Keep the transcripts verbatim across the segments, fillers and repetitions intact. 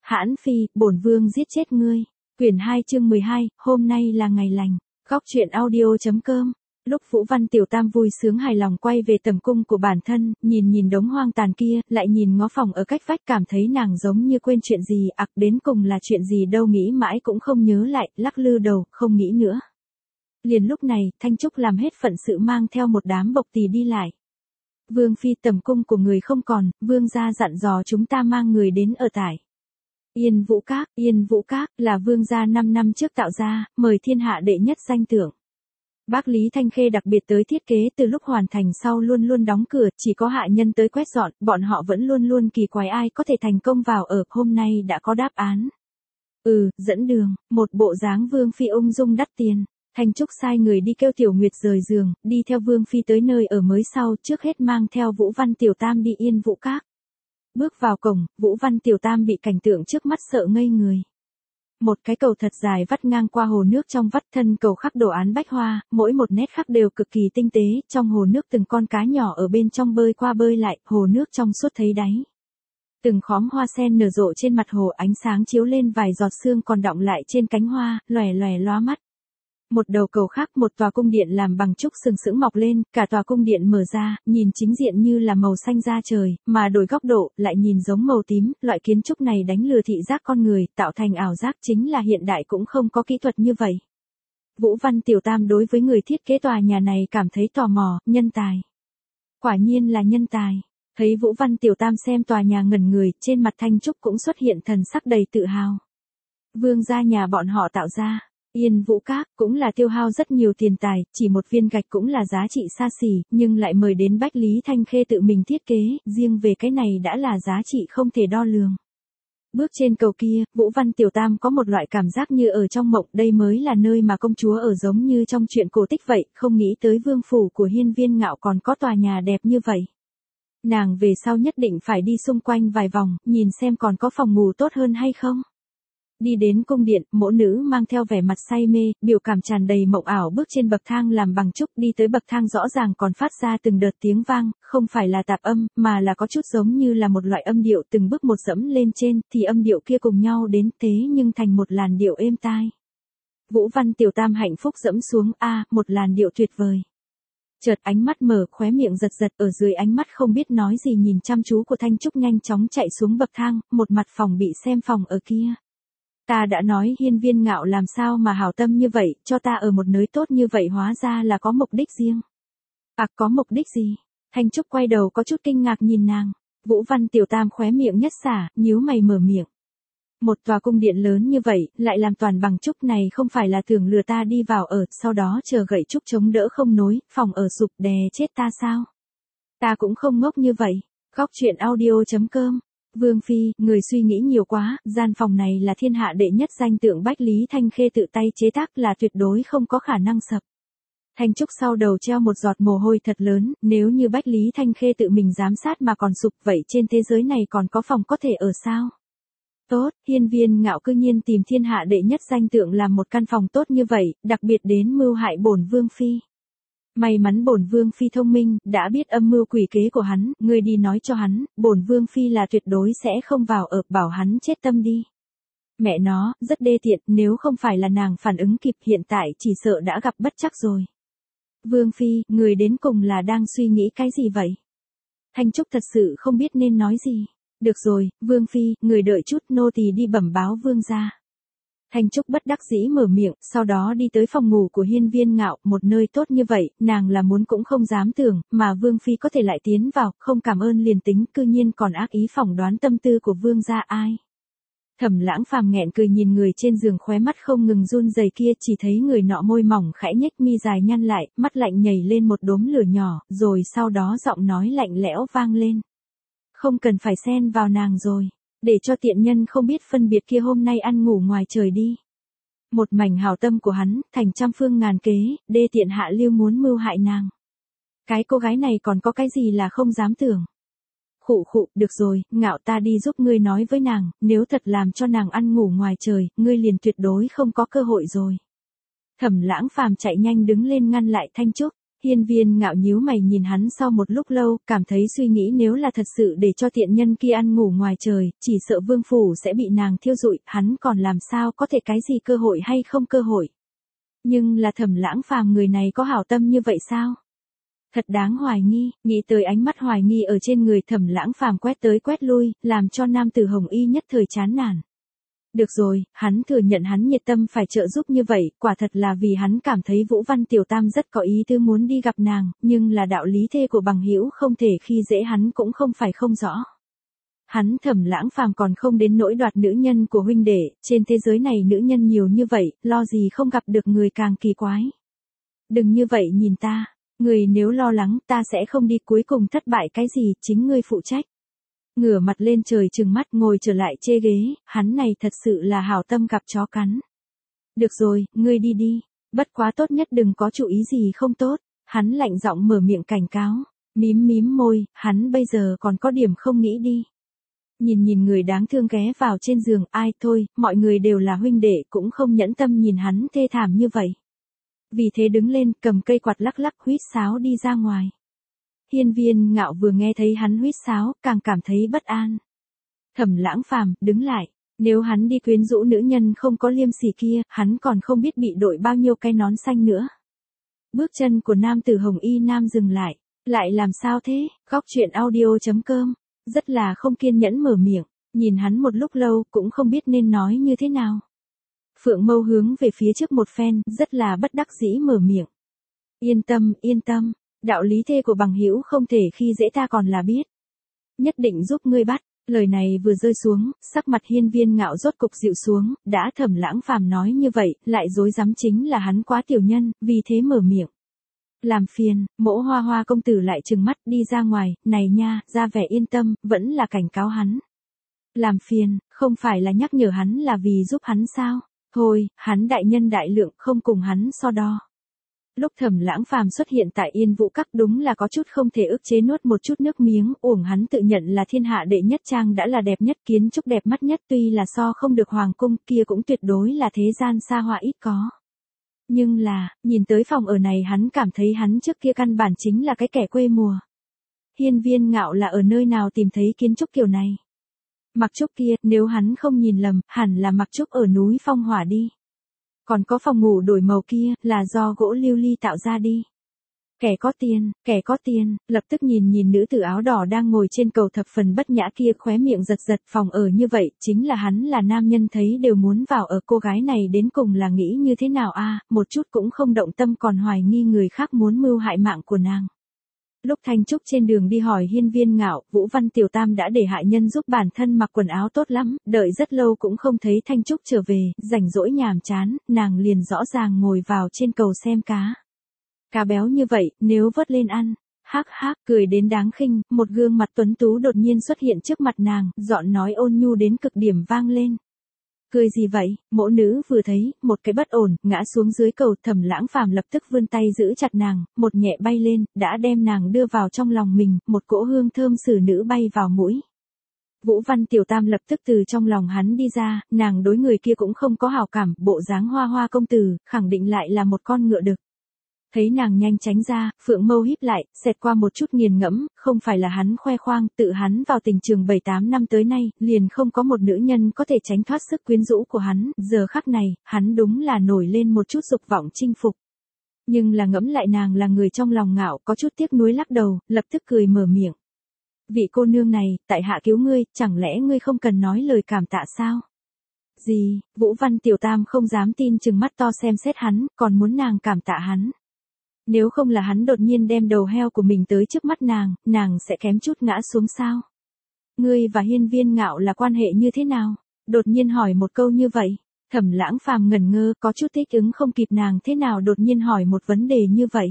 Hãn phi, bổn vương giết chết ngươi. Quyển hai chương mười hai, hôm nay là ngày lành. Góc truyện audio.com. Lúc Vũ Văn Tiểu Tam vui sướng hài lòng quay về tầm cung của bản thân, nhìn nhìn đống hoang tàn kia, lại nhìn ngó phòng ở cách vách, cảm thấy nàng giống như quên chuyện gì, ặc đến cùng là chuyện gì đâu, nghĩ mãi cũng không nhớ lại, lắc lư đầu, không nghĩ nữa. Liền lúc này, Thanh Trúc làm hết phận sự mang theo một đám bộc tỳ đi lại. Vương phi, tầm cung của người không còn, vương gia dặn dò chúng ta mang người đến ở tại Yên Vũ Các. Yên Vũ Các là vương gia năm năm trước tạo ra, mời thiên hạ đệ nhất danh tượng. Bác Lý Thanh Khê đặc biệt tới thiết kế, từ lúc hoàn thành sau luôn luôn đóng cửa, chỉ có hạ nhân tới quét dọn, bọn họ vẫn luôn luôn kỳ quái ai có thể thành công vào ở, hôm nay đã có đáp án. Ừ, dẫn đường, một bộ dáng vương phi ung dung đắt tiền. Thanh Trúc sai người đi kêu Tiểu Nguyệt rời giường, đi theo vương phi tới nơi ở mới sau, trước hết mang theo Vũ Văn Tiểu Tam đi Yên Vũ Các. Bước vào cổng, Vũ Văn Tiểu Tam bị cảnh tượng trước mắt sợ ngây người. Một cái cầu thật dài vắt ngang qua hồ nước, trong vắt thân cầu khắc đồ án bách hoa, mỗi một nét khắc đều cực kỳ tinh tế, trong hồ nước từng con cá nhỏ ở bên trong bơi qua bơi lại, hồ nước trong suốt thấy đáy. Từng khóm hoa sen nở rộ trên mặt hồ, ánh sáng chiếu lên vài giọt sương còn đọng lại trên cánh hoa, lòe lòe lóa mắt. Một đầu cầu khác, một tòa cung điện làm bằng trúc sừng sững mọc lên, cả tòa cung điện mở ra, nhìn chính diện như là màu xanh da trời, mà đổi góc độ, lại nhìn giống màu tím, loại kiến trúc này đánh lừa thị giác con người, tạo thành ảo giác, chính là hiện đại cũng không có kỹ thuật như vậy. Vũ Văn Tiểu Tam đối với người thiết kế tòa nhà này cảm thấy tò mò, nhân tài. Quả nhiên là nhân tài. Thấy Vũ Văn Tiểu Tam xem tòa nhà ngẩn người, trên mặt Thanh Trúc cũng xuất hiện thần sắc đầy tự hào. Vương gia nhà bọn họ tạo ra Yên Vũ Các cũng là tiêu hao rất nhiều tiền tài, chỉ một viên gạch cũng là giá trị xa xỉ, nhưng lại mời đến Bách Lý Thanh Khê tự mình thiết kế, riêng về cái này đã là giá trị không thể đo lường. Bước trên cầu kia, Vũ Văn Tiểu Tam có một loại cảm giác như ở trong mộng, đây mới là nơi mà công chúa ở, giống như trong truyện cổ tích vậy, không nghĩ tới vương phủ của Hiên Viên Ngạo còn có tòa nhà đẹp như vậy. Nàng về sau nhất định phải đi xung quanh vài vòng, nhìn xem còn có phòng ngủ tốt hơn hay không. Đi đến cung điện, mỗ nữ mang theo vẻ mặt say mê, biểu cảm tràn đầy mộng ảo bước trên bậc thang làm bằng trúc, đi tới bậc thang rõ ràng còn phát ra từng đợt tiếng vang, không phải là tạp âm, mà là có chút giống như là một loại âm điệu, từng bước một dẫm lên trên, thì âm điệu kia cùng nhau đến thế nhưng thành một làn điệu êm tai. Vũ Văn Tiểu Tam hạnh phúc dẫm xuống, a, một làn điệu tuyệt vời. Chợt ánh mắt mở, khóe miệng giật giật, ở dưới ánh mắt không biết nói gì nhìn chăm chú của Thanh Trúc nhanh chóng chạy xuống bậc thang, một mặt phòng bị xem phòng ở kia. Ta đã nói Hiên Viên Ngạo làm sao mà hảo tâm như vậy, cho ta ở một nơi tốt như vậy, hóa ra là có mục đích riêng. À, có mục đích gì? Thanh Trúc quay đầu có chút kinh ngạc nhìn nàng. Vũ Văn Tiểu Tam khóe miệng nhất xả, nhíu mày mở miệng. Một tòa cung điện lớn như vậy, lại làm toàn bằng trúc này, không phải là tưởng lừa ta đi vào ở, sau đó chờ gậy trúc chống đỡ không nối, phòng ở sụp đè chết ta sao? Ta cũng không ngốc như vậy. Góc truyện audio.com. Vương phi, người suy nghĩ nhiều quá, gian phòng này là thiên hạ đệ nhất danh tượng Bách Lý Thanh Khê tự tay chế tác, là tuyệt đối không có khả năng sập. Thanh Trúc sau đầu treo một giọt mồ hôi thật lớn, nếu như Bách Lý Thanh Khê tự mình giám sát mà còn sụp, vậy trên thế giới này còn có phòng có thể ở sao? Tốt, Hiên Viên Ngạo cư nhiên tìm thiên hạ đệ nhất danh tượng làm một căn phòng tốt như vậy, đặc biệt đến mưu hại bổn vương phi. May mắn bổn vương phi thông minh, đã biết âm mưu quỷ kế của hắn, ngươi đi nói cho hắn, bổn vương phi là tuyệt đối sẽ không vào ở, bảo hắn chết tâm đi. Mẹ nó, rất đê tiện, nếu không phải là nàng phản ứng kịp, hiện tại chỉ sợ đã gặp bất trắc rồi. Vương phi, người đến cùng là đang suy nghĩ cái gì vậy? Thanh Trúc thật sự không biết nên nói gì. Được rồi, vương phi, người đợi chút, nô tỳ đi bẩm báo vương gia. Thanh Trúc bất đắc dĩ mở miệng, sau đó đi tới phòng ngủ của Hiên Viên Ngạo, một nơi tốt như vậy, nàng là muốn cũng không dám tưởng, mà vương phi có thể lại tiến vào, không cảm ơn liền tính, cư nhiên còn ác ý phỏng đoán tâm tư của vương gia ai. Thẩm Lãng Phàm nghẹn cười nhìn người trên giường, khóe mắt không ngừng run rẩy kia, chỉ thấy người nọ môi mỏng khẽ nhếch mi dài nhăn lại, mắt lạnh nhảy lên một đốm lửa nhỏ, rồi sau đó giọng nói lạnh lẽo vang lên. Không cần phải xen vào nàng rồi. Để cho tiện nhân không biết phân biệt kia hôm nay ăn ngủ ngoài trời đi. Một mảnh hảo tâm của hắn, thành trăm phương ngàn kế, đê tiện hạ lưu muốn mưu hại nàng. Cái cô gái này còn có cái gì là không dám tưởng. Khụ khụ, được rồi, Ngạo, ta đi giúp ngươi nói với nàng, nếu thật làm cho nàng ăn ngủ ngoài trời, ngươi liền tuyệt đối không có cơ hội rồi. Thẩm Lãng Phàm chạy nhanh đứng lên ngăn lại Thanh Trúc. Hiên Viên Ngạo nhíu mày nhìn hắn sau một lúc lâu, cảm thấy suy nghĩ nếu là thật sự để cho tiện nhân kia ăn ngủ ngoài trời, chỉ sợ vương phủ sẽ bị nàng thiêu rụi, hắn còn làm sao có thể cái gì cơ hội hay không cơ hội. Nhưng là Thẩm Lãng Phàm người này có hảo tâm như vậy sao? Thật đáng hoài nghi, nghĩ tới ánh mắt hoài nghi ở trên người Thẩm Lãng Phàm quét tới quét lui, làm cho nam tử Hồng Y nhất thời chán nản. Được rồi, hắn thừa nhận hắn nhiệt tâm phải trợ giúp như vậy, quả thật là vì hắn cảm thấy Vũ Văn Tiểu Tam rất có ý tứ muốn đi gặp nàng, nhưng là đạo lý thê của bằng hữu không thể khi dễ hắn cũng không phải không rõ. Hắn Thẩm Lãng Phàm còn không đến nỗi đoạt nữ nhân của huynh đệ, trên thế giới này nữ nhân nhiều như vậy, lo gì không gặp được người càng kỳ quái. Đừng như vậy nhìn ta, người nếu lo lắng ta sẽ không đi, cuối cùng thất bại cái gì, chính ngươi phụ trách. Ngửa mặt lên trời trừng mắt ngồi trở lại chê ghế, hắn này thật sự là hảo tâm gặp chó cắn. Được rồi, ngươi đi đi, bất quá tốt nhất đừng có chủ ý gì không tốt, hắn lạnh giọng mở miệng cảnh cáo, mím mím môi, hắn bây giờ còn có điểm không nghĩ đi. Nhìn nhìn người đáng thương ghé vào trên giường, ai thôi, mọi người đều là huynh đệ cũng không nhẫn tâm nhìn hắn thê thảm như vậy. Vì thế đứng lên, cầm cây quạt lắc lắc huýt sáo đi ra ngoài. Hiên Viên Ngạo vừa nghe thấy hắn huýt sáo, càng cảm thấy bất an. Thẩm Lãng Phàm, đứng lại, nếu hắn đi quyến rũ nữ nhân không có liêm sỉ kia, hắn còn không biết bị đội bao nhiêu cái nón xanh nữa. Bước chân của nam tử Hồng Y Nam dừng lại, lại làm sao thế, góc truyện audio chấm com, rất là không kiên nhẫn mở miệng, nhìn hắn một lúc lâu cũng không biết nên nói như thế nào. Phượng Mâu hướng về phía trước một phen, rất là bất đắc dĩ mở miệng. Yên tâm, yên tâm. Đạo lý thê của bằng hữu không thể khi dễ ta còn là biết. Nhất định giúp ngươi bắt, lời này vừa rơi xuống, sắc mặt Hiên Viên Ngạo rốt cục dịu xuống, đã Thẩm Lãng Phàm nói như vậy, lại dối dám chính là hắn quá tiểu nhân, vì thế mở miệng. Làm phiền, Mỗ Hoa Hoa công tử lại trừng mắt đi ra ngoài, này nha, ra vẻ yên tâm, vẫn là cảnh cáo hắn. Làm phiền, không phải là nhắc nhở hắn là vì giúp hắn sao, thôi, hắn đại nhân đại lượng không cùng hắn so đo. Lúc Thẩm Lãng Phàm xuất hiện tại Yên Vũ Các đúng là có chút không thể ức chế nuốt một chút nước miếng, uổng hắn tự nhận là thiên hạ đệ nhất trang đã là đẹp nhất, kiến trúc đẹp mắt nhất, tuy là so không được hoàng cung kia cũng tuyệt đối là thế gian xa hoa ít có. Nhưng là, nhìn tới phòng ở này hắn cảm thấy hắn trước kia căn bản chính là cái kẻ quê mùa. Hiên Viên Ngạo là ở nơi nào tìm thấy kiến trúc kiểu này? Mặc Trúc kia, nếu hắn không nhìn lầm, hẳn là Mặc Trúc ở núi Phong Hỏa đi. Còn có phòng ngủ đổi màu kia, là do gỗ lưu ly tạo ra đi. Kẻ có tiền, kẻ có tiền, lập tức nhìn nhìn nữ tử áo đỏ đang ngồi trên cầu thập phần bất nhã kia, khóe miệng giật giật, phòng ở như vậy, chính là hắn là nam nhân thấy đều muốn vào ở, cô gái này đến cùng là nghĩ như thế nào a, một chút cũng không động tâm còn hoài nghi người khác muốn mưu hại mạng của nàng. Lúc Thanh Trúc trên đường đi hỏi Hiên Viên Ngạo, Vũ Văn Tiểu Tam đã để hại nhân giúp bản thân mặc quần áo tốt lắm, đợi rất lâu cũng không thấy Thanh Trúc trở về, rảnh rỗi nhàm chán, nàng liền rõ ràng ngồi vào trên cầu xem cá. Cá béo như vậy, nếu vớt lên ăn, hắc hắc, cười đến đáng khinh, một gương mặt tuấn tú đột nhiên xuất hiện trước mặt nàng, giọng nói ôn nhu đến cực điểm vang lên. Cười gì vậy, mỗ nữ vừa thấy, một cái bất ổn, ngã xuống dưới cầu, Thẩm Lãng Phàm lập tức vươn tay giữ chặt nàng, một nhẹ bay lên, đã đem nàng đưa vào trong lòng mình, một cỗ hương thơm xử nữ bay vào mũi. Vũ Văn Tiểu Tam lập tức từ trong lòng hắn đi ra, nàng đối người kia cũng không có hảo cảm, bộ dáng hoa hoa công tử, khẳng định lại là một con ngựa đực. Thấy nàng nhanh tránh ra, Phượng Mâu híp lại, xẹt qua một chút nghiền ngẫm, không phải là hắn khoe khoang, tự hắn vào tình trường bảy tám năm tới nay, liền không có một nữ nhân có thể tránh thoát sức quyến rũ của hắn, giờ khắc này, hắn đúng là nổi lên một chút dục vọng chinh phục. Nhưng là ngẫm lại nàng là người trong lòng ngạo, có chút tiếc nuối lắc đầu, lập tức cười mở miệng. Vị cô nương này, tại hạ cứu ngươi, chẳng lẽ ngươi không cần nói lời cảm tạ sao? Gì, Vũ Văn Tiểu Tam không dám tin chừng mắt to xem xét hắn, còn muốn nàng cảm tạ hắn. Nếu không là hắn đột nhiên đem đầu heo của mình tới trước mắt nàng, nàng sẽ kém chút ngã xuống sao? Ngươi và Hiên Viên Ngạo là quan hệ như thế nào? Đột nhiên hỏi một câu như vậy, Thẩm Lãng Phàm ngẩn ngơ, có chút thích ứng không kịp nàng thế nào đột nhiên hỏi một vấn đề như vậy.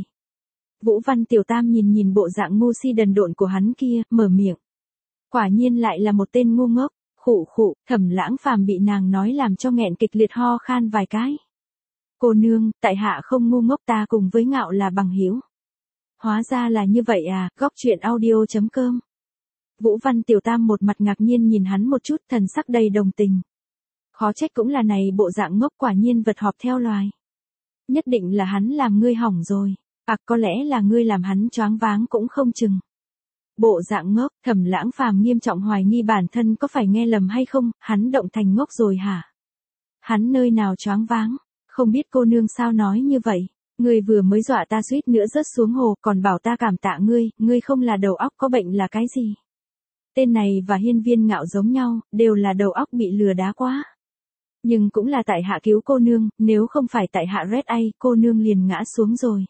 Vũ Văn Tiểu Tam nhìn nhìn bộ dạng ngu si đần độn của hắn kia, mở miệng. Quả nhiên lại là một tên ngu ngốc, khụ khụ, Thẩm Lãng Phàm bị nàng nói làm cho nghẹn kịch liệt ho khan vài cái. Cô nương, tại hạ không ngu ngốc, ta cùng với Ngạo là bằng hữu. Hóa ra là như vậy à, góc truyện audio chấm com. Vũ Văn Tiểu Tam một mặt ngạc nhiên nhìn hắn một chút, thần sắc đầy đồng tình. Khó trách cũng là này bộ dạng ngốc, quả nhiên vật họp theo loài. Nhất định là hắn làm ngươi hỏng rồi. À có lẽ là ngươi làm hắn choáng váng cũng không chừng. Bộ dạng ngốc, Thẩm Lãng Phàm nghiêm trọng hoài nghi bản thân có phải nghe lầm hay không, hắn động thành ngốc rồi hả? Hắn nơi nào choáng váng, không biết cô nương sao nói như vậy, ngươi vừa mới dọa ta suýt nữa rớt xuống hồ, còn bảo ta cảm tạ ngươi, ngươi không là đầu óc có bệnh là cái gì? Tên này và Hiên Viên Ngạo giống nhau, đều là đầu óc bị lừa đá quá. Nhưng cũng là tại hạ cứu cô nương, nếu không phải tại hạ Red A, cô nương liền ngã xuống rồi.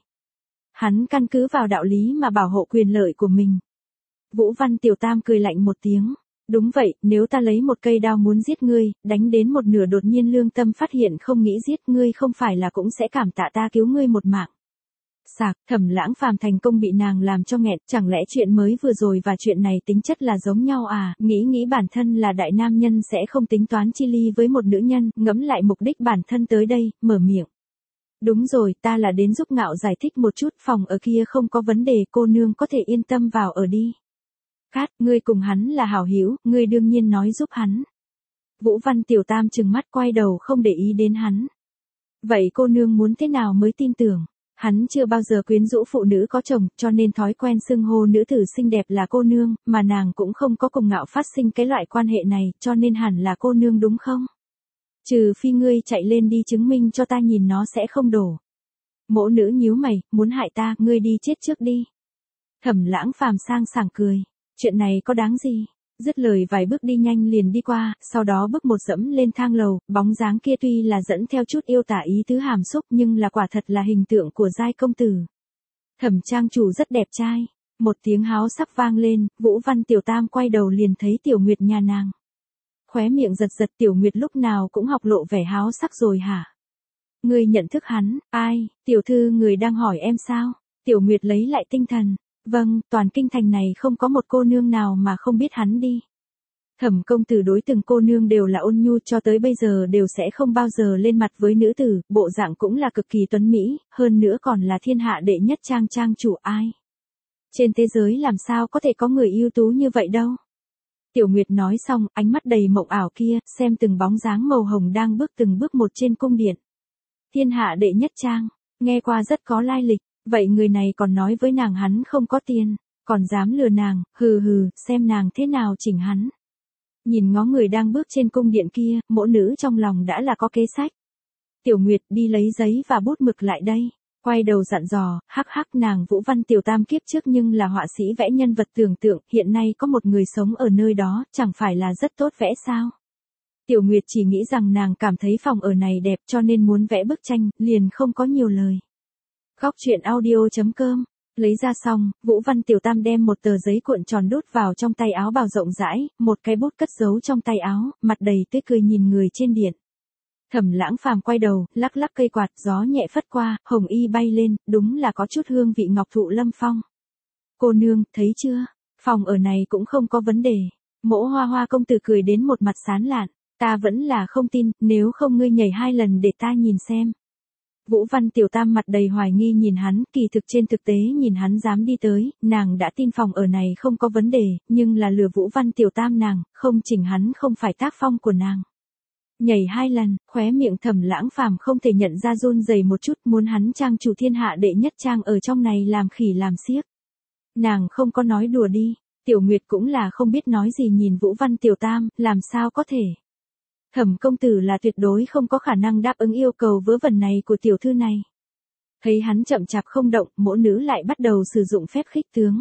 Hắn căn cứ vào đạo lý mà bảo hộ quyền lợi của mình. Vũ Văn Tiểu Tam cười lạnh một tiếng. Đúng vậy, nếu ta lấy một cây đao muốn giết ngươi, đánh đến một nửa đột nhiên lương tâm phát hiện không nghĩ giết ngươi không phải là cũng sẽ cảm tạ ta cứu ngươi một mạng. Sạc, Thẩm Lãng Phàm thành công bị nàng làm cho nghẹn, chẳng lẽ chuyện mới vừa rồi và chuyện này tính chất là giống nhau à, nghĩ nghĩ bản thân là đại nam nhân sẽ không tính toán chi ly với một nữ nhân, ngẫm lại mục đích bản thân tới đây, mở miệng. Đúng rồi, ta là đến giúp Ngạo giải thích một chút, phòng ở kia không có vấn đề, cô nương có thể yên tâm vào ở đi. Cát, ngươi cùng hắn là hảo hữu, ngươi đương nhiên nói giúp hắn. Vũ Văn Tiểu Tam trừng mắt quay đầu không để ý đến hắn. Vậy cô nương muốn thế nào mới tin tưởng? Hắn chưa bao giờ quyến rũ phụ nữ có chồng, cho nên thói quen xưng hô nữ tử xinh đẹp là cô nương, mà nàng cũng không có cùng Ngạo phát sinh cái loại quan hệ này, cho nên hẳn là cô nương đúng không? Trừ phi ngươi chạy lên đi chứng minh cho ta nhìn nó sẽ không đổ. Mỗ nữ nhíu mày, muốn hại ta, ngươi đi chết trước đi. Thẩm Lãng Phàm sang sảng cười. Chuyện này có đáng gì? Dứt lời vài bước đi nhanh liền đi qua, sau đó bước một dẫm lên thang lầu, bóng dáng kia tuy là dẫn theo chút yêu tả ý tứ hàm xúc nhưng là quả thật là hình tượng của giai công tử. Thẩm trang chủ rất đẹp trai. Một tiếng háo sắc vang lên, Vũ Văn Tiểu Tam quay đầu liền thấy Tiểu Nguyệt nhà nàng. Khóe miệng giật giật, Tiểu Nguyệt lúc nào cũng học lộ vẻ háo sắc rồi hả? Ngươi nhận thức hắn, ai, tiểu thư người đang hỏi em sao? Tiểu Nguyệt lấy lại tinh thần. Vâng, toàn kinh thành này không có một cô nương nào mà không biết hắn đi. Thẩm công tử đối từng cô nương đều là ôn nhu cho tới bây giờ đều sẽ không bao giờ lên mặt với nữ tử, bộ dạng cũng là cực kỳ tuấn mỹ, hơn nữa còn là thiên hạ đệ nhất trang trang chủ ai. Trên thế giới làm sao có thể có người ưu tú như vậy đâu. Tiểu Nguyệt nói xong, ánh mắt đầy mộng ảo kia, xem từng bóng dáng màu hồng đang bước từng bước một trên cung điện. Thiên hạ đệ nhất trang, nghe qua rất có lai lịch. Vậy người này còn nói với nàng hắn không có tiền, còn dám lừa nàng, hừ hừ, xem nàng thế nào chỉnh hắn. Nhìn ngó người đang bước trên cung điện kia, mỗ nữ trong lòng đã là có kế sách. Tiểu Nguyệt đi lấy giấy và bút mực lại đây, quay đầu dặn dò, hắc hắc nàng Vũ Văn Tiểu Tam kiếp trước nhưng là họa sĩ vẽ nhân vật tưởng tượng, hiện nay có một người sống ở nơi đó, chẳng phải là rất tốt vẽ sao. Tiểu Nguyệt chỉ nghĩ rằng nàng cảm thấy phòng ở này đẹp cho nên muốn vẽ bức tranh, liền không có nhiều lời. Góc truyện audio.com, lấy ra xong, Vũ Văn Tiểu Tam đem một tờ giấy cuộn tròn đút vào trong tay áo bào rộng rãi, một cái bút cất giấu trong tay áo, mặt đầy tươi cười nhìn người trên điện. Thẩm Lãng Phàm quay đầu, lắc lắc cây quạt, gió nhẹ phất qua, hồng y bay lên, đúng là có chút hương vị ngọc thụ lâm phong. Cô nương, thấy chưa, phòng ở này cũng không có vấn đề. Mỗ Hoa Hoa công tử cười đến một mặt sán lạn, ta vẫn là không tin, nếu không ngươi nhảy hai lần để ta nhìn xem. Vũ Văn Tiểu Tam mặt đầy hoài nghi nhìn hắn, kỳ thực trên thực tế nhìn hắn dám đi tới, nàng đã tin phòng ở này không có vấn đề, nhưng là lừa Vũ Văn Tiểu Tam nàng, không chỉnh hắn không phải tác phong của nàng. Nhảy hai lần, khóe miệng Thẩm Lãng Phàm không thể nhận ra run rẩy một chút, muốn hắn trang chủ thiên hạ đệ nhất trang ở trong này làm khỉ làm xiếc. Nàng không có nói đùa đi, Tiểu Nguyệt cũng là không biết nói gì nhìn Vũ Văn Tiểu Tam, làm sao có thể. Thẩm công tử là tuyệt đối không có khả năng đáp ứng yêu cầu vớ vẩn này của tiểu thư này. Thấy hắn chậm chạp không động, mỗ nữ lại bắt đầu sử dụng phép khích tướng.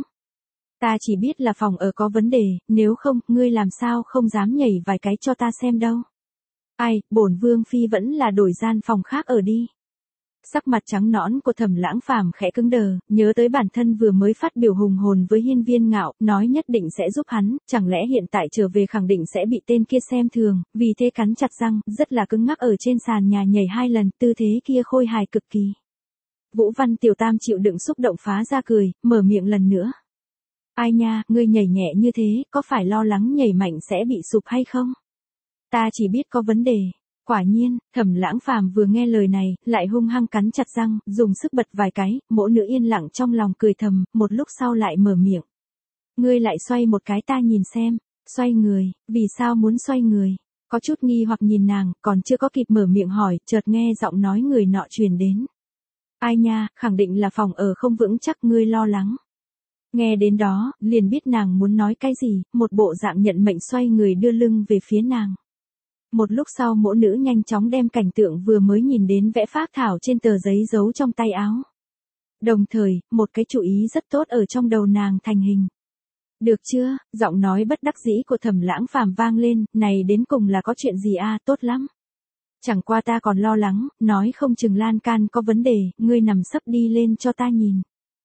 Ta chỉ biết là phòng ở có vấn đề, nếu không, ngươi làm sao không dám nhảy vài cái cho ta xem đâu. Ai, bổn vương phi vẫn là đổi gian phòng khác ở đi. Sắc mặt trắng nõn của Thẩm Lãng Phàm khẽ cứng đờ, nhớ tới bản thân vừa mới phát biểu hùng hồn với Hiên Viên Ngạo, nói nhất định sẽ giúp hắn, chẳng lẽ hiện tại trở về khẳng định sẽ bị tên kia xem thường, vì thế cắn chặt răng, rất là cứng ngắc ở trên sàn nhà nhảy hai lần, tư thế kia khôi hài cực kỳ. Vũ Văn Tiểu Tam chịu đựng xúc động phá ra cười, mở miệng lần nữa. Ai nha, ngươi nhảy nhẹ như thế, có phải lo lắng nhảy mạnh sẽ bị sụp hay không? Ta chỉ biết có vấn đề. Quả nhiên, Thẩm Lãng Phàm vừa nghe lời này, lại hung hăng cắn chặt răng, dùng sức bật vài cái, mỗ nữ yên lặng trong lòng cười thầm, một lúc sau lại mở miệng. Ngươi lại xoay một cái ta nhìn xem, xoay người, vì sao muốn xoay người? Có chút nghi hoặc nhìn nàng, còn chưa có kịp mở miệng hỏi, chợt nghe giọng nói người nọ truyền đến. Ai nha, khẳng định là phòng ở không vững chắc ngươi lo lắng. Nghe đến đó, liền biết nàng muốn nói cái gì, một bộ dạng nhận mệnh xoay người đưa lưng về phía nàng. Một lúc sau mỗ nữ nhanh chóng đem cảnh tượng vừa mới nhìn đến vẽ phác thảo trên tờ giấy giấu trong tay áo. Đồng thời, một cái chú ý rất tốt ở trong đầu nàng thành hình. Được chưa, giọng nói bất đắc dĩ của Thẩm Lãng Phàm vang lên, này đến cùng là có chuyện gì a, tốt lắm. Chẳng qua ta còn lo lắng, nói không chừng lan can có vấn đề, ngươi nằm sấp đi lên cho ta nhìn.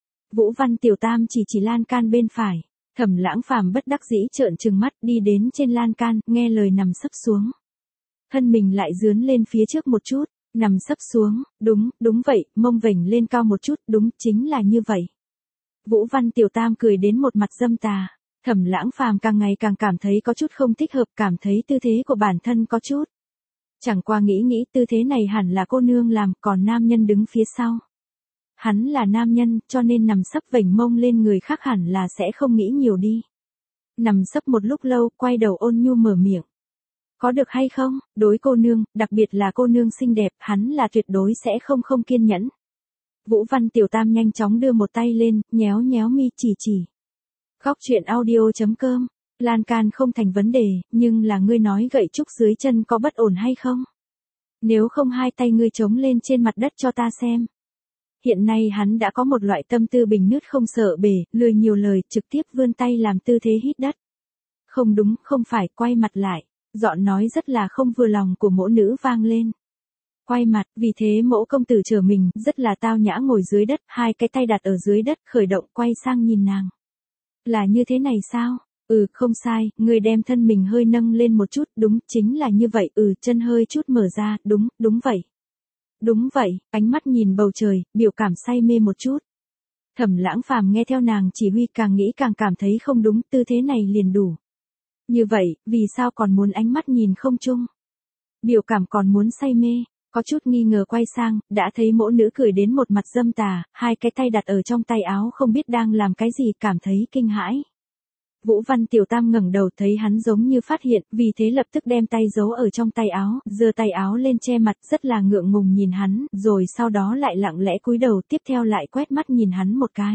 Vũ Văn Tiểu Tam chỉ chỉ lan can bên phải. Thẩm Lãng Phàm bất đắc dĩ trợn trừng mắt đi đến trên lan can, nghe lời nằm sấp xuống. Thân mình lại dướn lên phía trước một chút, nằm sấp xuống, đúng, đúng vậy, mông vểnh lên cao một chút, đúng, chính là như vậy. Vũ Văn Tiểu Tam cười đến một mặt dâm tà. Thẩm Lãng Phàm càng ngày càng cảm thấy có chút không thích hợp, cảm thấy tư thế của bản thân có chút. Chẳng qua nghĩ nghĩ tư thế này hẳn là cô nương làm, còn nam nhân đứng phía sau. Hắn là nam nhân, cho nên nằm sấp vểnh mông lên người khác hẳn là sẽ không nghĩ nhiều đi. Nằm sấp một lúc lâu, quay đầu ôn nhu mở miệng. Có được hay không, đối cô nương, đặc biệt là cô nương xinh đẹp, hắn là tuyệt đối sẽ không không kiên nhẫn. Vũ Văn Tiểu Tam nhanh chóng đưa một tay lên, nhéo nhéo mi chỉ chỉ. Góc truyện audio chấm com, lan can không thành vấn đề, nhưng là ngươi nói gậy trúc dưới chân có bất ổn hay không? Nếu không hai tay ngươi chống lên trên mặt đất cho ta xem. Hiện nay hắn đã có một loại tâm tư bình nứt không sợ bể, lười nhiều lời, trực tiếp vươn tay làm tư thế hít đất. Không đúng, không phải, quay mặt lại. Giọng nói rất là không vừa lòng của mỗ nữ vang lên. Quay mặt, vì thế mỗ công tử trở mình, rất là tao nhã ngồi dưới đất, hai cái tay đặt ở dưới đất, khởi động quay sang nhìn nàng. Là như thế này sao? Ừ, không sai, người đem thân mình hơi nâng lên một chút, đúng, chính là như vậy, ừ, chân hơi chút mở ra, đúng, đúng vậy. Đúng vậy, ánh mắt nhìn bầu trời, biểu cảm say mê một chút. Thẩm Lãng Phàm nghe theo nàng chỉ huy càng nghĩ càng cảm thấy không đúng, tư thế này liền đủ. Như vậy, vì sao còn muốn ánh mắt nhìn không chung? Biểu cảm còn muốn say mê, có chút nghi ngờ quay sang, đã thấy mỗ nữ cười đến một mặt dâm tà, hai cái tay đặt ở trong tay áo không biết đang làm cái gì, cảm thấy kinh hãi. Vũ Văn Tiểu Tam ngẩng đầu thấy hắn giống như phát hiện, vì thế lập tức đem tay giấu ở trong tay áo, giơ tay áo lên che mặt, rất là ngượng ngùng nhìn hắn, rồi sau đó lại lặng lẽ cúi đầu, tiếp theo lại quét mắt nhìn hắn một cái.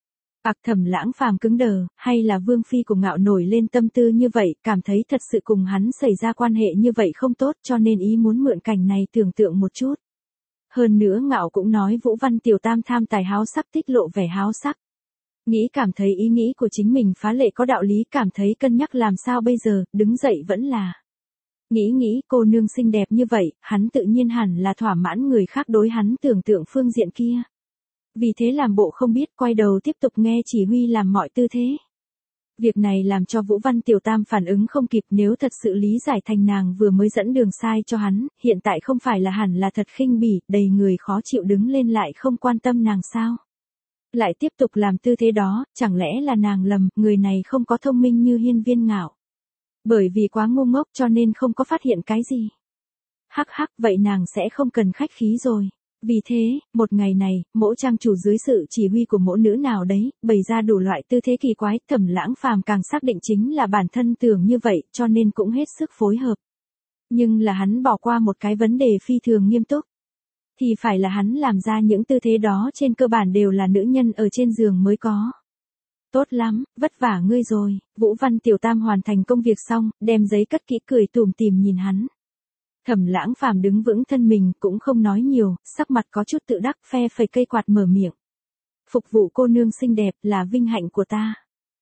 Ặc Thẩm Lãng Phàm cứng đờ, hay là Vương Phi của Ngạo nổi lên tâm tư như vậy, cảm thấy thật sự cùng hắn xảy ra quan hệ như vậy không tốt, cho nên ý muốn mượn cảnh này tưởng tượng một chút. Hơn nữa Ngạo cũng nói Vũ Văn Tiểu Tam tham tài háo sắc, tích lộ vẻ háo sắc. Nghĩ cảm thấy ý nghĩ của chính mình phá lệ có đạo lý, cảm thấy cân nhắc làm sao bây giờ, đứng dậy vẫn là. Nghĩ nghĩ cô nương xinh đẹp như vậy, hắn tự nhiên hẳn là thỏa mãn người khác đối hắn tưởng tượng phương diện kia. Vì thế làm bộ không biết, quay đầu tiếp tục nghe chỉ huy làm mọi tư thế. Việc này làm cho Vũ Văn Tiểu Tam phản ứng không kịp, nếu thật sự lý giải thành nàng vừa mới dẫn đường sai cho hắn, hiện tại không phải là hẳn là thật khinh bỉ, đầy người khó chịu đứng lên lại không quan tâm nàng sao. Lại tiếp tục làm tư thế đó, chẳng lẽ là nàng lầm, người này không có thông minh như Hiên Viên Ngạo. Bởi vì quá ngu ngốc cho nên không có phát hiện cái gì. Hắc hắc, vậy nàng sẽ không cần khách khí rồi. Vì thế, một ngày này, mỗ trang chủ dưới sự chỉ huy của mỗ nữ nào đấy, bày ra đủ loại tư thế kỳ quái, Thẩm Lãng Phàm càng xác định chính là bản thân tưởng như vậy, cho nên cũng hết sức phối hợp. Nhưng là hắn bỏ qua một cái vấn đề phi thường nghiêm túc. Thì phải là hắn làm ra những tư thế đó trên cơ bản đều là nữ nhân ở trên giường mới có. Tốt lắm, vất vả ngươi rồi. Vũ Văn Tiểu Tam hoàn thành công việc xong, đem giấy cất kỹ, cười tủm tỉm nhìn hắn. Thẩm Lãng Phàm đứng vững thân mình, cũng không nói nhiều, sắc mặt có chút tự đắc, phe phẩy cây quạt mở miệng. Phục vụ cô nương xinh đẹp là vinh hạnh của ta.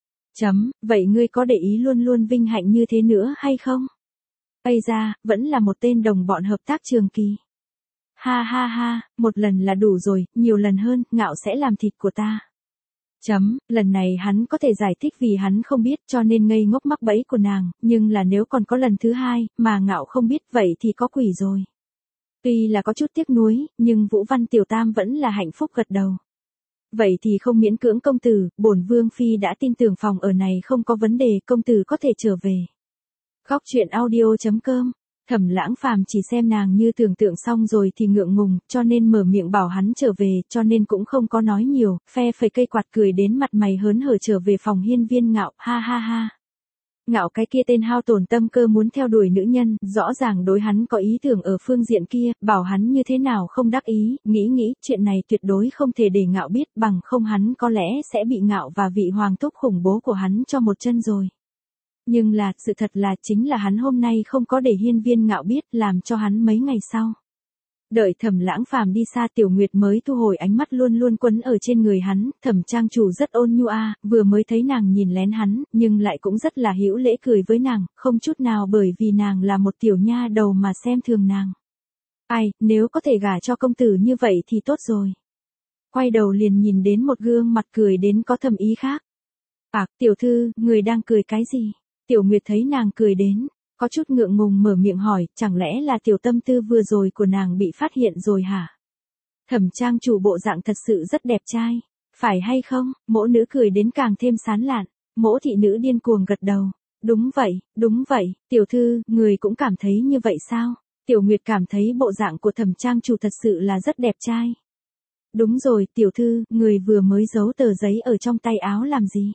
Chấm, vậy ngươi có để ý luôn luôn vinh hạnh như thế nữa hay không? Ây ra, vẫn là một tên đồng bọn hợp tác trường kỳ. Ha ha ha, một lần là đủ rồi, nhiều lần hơn, Ngạo sẽ làm thịt của ta. Chấm, lần này hắn có thể giải thích vì hắn không biết cho nên ngây ngốc mắc bẫy của nàng, nhưng là nếu còn có lần thứ hai, mà Ngạo không biết vậy thì có quỷ rồi. Tuy là có chút tiếc nuối, nhưng Vũ Văn Tiểu Tam vẫn là hạnh phúc gật đầu. Vậy thì không miễn cưỡng công tử, bổn Vương Phi đã tin tưởng phòng ở này không có vấn đề, công tử có thể trở về. Góc truyện audio chấm com. Thẩm Lãng Phàm chỉ xem nàng như tưởng tượng xong rồi thì ngượng ngùng, cho nên mở miệng bảo hắn trở về, cho nên cũng không có nói nhiều, phe phẩy cây quạt cười đến mặt mày hớn hở trở về phòng Hiên Viên Ngạo, ha ha ha. Ngạo cái kia tên hao tổn tâm cơ muốn theo đuổi nữ nhân, rõ ràng đối hắn có ý tưởng ở phương diện kia, bảo hắn như thế nào không đắc ý, nghĩ nghĩ, chuyện này tuyệt đối không thể để Ngạo biết, bằng không hắn có lẽ sẽ bị Ngạo và vị hoàng thúc khủng bố của hắn cho một chân rồi. Nhưng là, sự thật là chính là hắn hôm nay không có để hiên viên Ngạo biết, làm cho hắn mấy ngày sau. Đợi Thẩm Lãng Phàm đi xa, Tiểu Nguyệt mới thu hồi ánh mắt luôn luôn quấn ở trên người hắn, Thẩm trang chủ rất ôn nhu a, vừa mới thấy nàng nhìn lén hắn, nhưng lại cũng rất là hữu lễ cười với nàng, không chút nào bởi vì nàng là một tiểu nha đầu mà xem thường nàng. Ai, nếu có thể gả cho công tử như vậy thì tốt rồi. Quay đầu liền nhìn đến một gương mặt cười đến có thầm ý khác. À, tiểu thư, người đang cười cái gì? Tiểu Nguyệt thấy nàng cười đến, có chút ngượng ngùng mở miệng hỏi, chẳng lẽ là tiểu tâm tư vừa rồi của nàng bị phát hiện rồi hả? Thẩm trang chủ bộ dạng thật sự rất đẹp trai, phải hay không? Mỗ nữ cười đến càng thêm sán lạn, Mỗ thị nữ điên cuồng gật đầu. Đúng vậy, đúng vậy, tiểu thư, người cũng cảm thấy như vậy sao? Tiểu Nguyệt cảm thấy bộ dạng của thẩm trang chủ thật sự là rất đẹp trai. Đúng rồi, tiểu thư, người vừa mới giấu tờ giấy ở trong tay áo làm gì?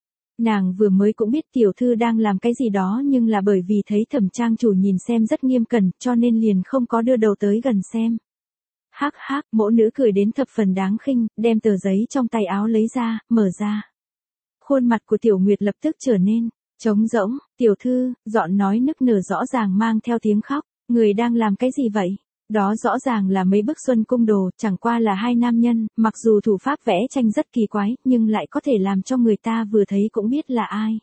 Nàng vừa mới cũng biết tiểu thư đang làm cái gì đó, nhưng là bởi vì thấy thẩm trang chủ nhìn xem rất nghiêm cẩn, cho nên liền không có đưa đầu tới gần xem. Hắc hắc, mỗ nữ cười đến thập phần đáng khinh, đem tờ giấy trong tay áo lấy ra, mở ra. Khuôn mặt của Tiểu Nguyệt lập tức trở nên trống rỗng, tiểu thư, giọng nói nức nở rõ ràng mang theo tiếng khóc, người đang làm cái gì vậy? Đó rõ ràng là mấy bức xuân cung đồ, chẳng qua là hai nam nhân, mặc dù thủ pháp vẽ tranh rất kỳ quái, nhưng lại có thể làm cho người ta vừa thấy cũng biết là ai.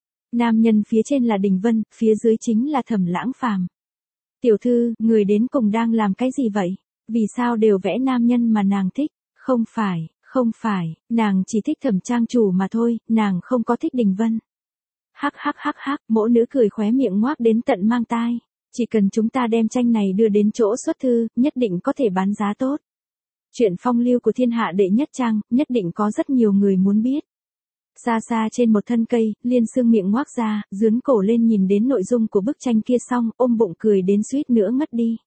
Nam nhân phía trên là Đình Vân, phía dưới chính là Thẩm Lãng Phàm. Tiểu thư, người đến cùng đang làm cái gì vậy? Vì sao đều vẽ nam nhân mà nàng thích? Không phải, không phải, nàng chỉ thích Thẩm trang chủ mà thôi, nàng không có thích Đình Vân. Hắc hắc hắc hắc, mỗ nữ cười khóe miệng ngoác đến tận mang tai. Chỉ cần chúng ta đem tranh này đưa đến chỗ xuất thư, nhất định có thể bán giá tốt. Chuyện phong lưu của thiên hạ đệ nhất trang, nhất định có rất nhiều người muốn biết. Xa xa trên một thân cây, Liên Sương miệng ngoác ra, dướn cổ lên nhìn đến nội dung của bức tranh kia xong, ôm bụng cười đến suýt nữa ngất đi.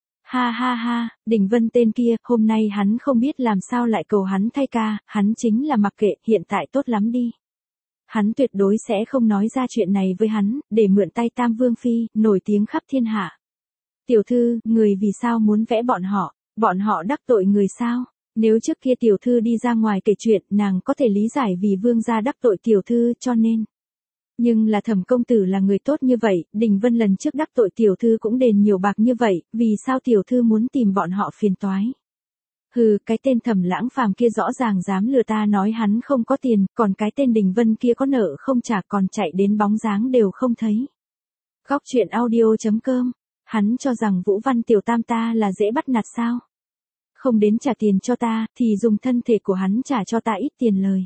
Ha ha ha, Đình Vân tên kia, hôm nay hắn không biết làm sao lại cầu hắn thay ca, hắn chính là mặc kệ, hiện tại tốt lắm đi. Hắn tuyệt đối sẽ không nói ra chuyện này với hắn, để mượn tay Tam Vương Phi, nổi tiếng khắp thiên hạ. Tiểu thư, người vì sao muốn vẽ bọn họ, bọn họ đắc tội người sao? Nếu trước kia tiểu thư đi ra ngoài kể chuyện, nàng có thể lý giải vì vương gia đắc tội tiểu thư cho nên. Nhưng là Thẩm công tử là người tốt như vậy, Đình Vân lần trước đắc tội tiểu thư cũng đền nhiều bạc như vậy, vì sao tiểu thư muốn tìm bọn họ phiền toái? Hừ, cái tên Thẩm Lãng Phàm kia rõ ràng dám lừa ta nói hắn không có tiền, còn cái tên Đình Vân kia có nợ không trả còn chạy đến bóng dáng đều không thấy. Góc truyện audio chấm com, hắn cho rằng Vũ Văn tiểu tam ta là dễ bắt nạt sao? Không đến trả tiền cho ta, thì dùng thân thể của hắn trả cho ta ít tiền lời.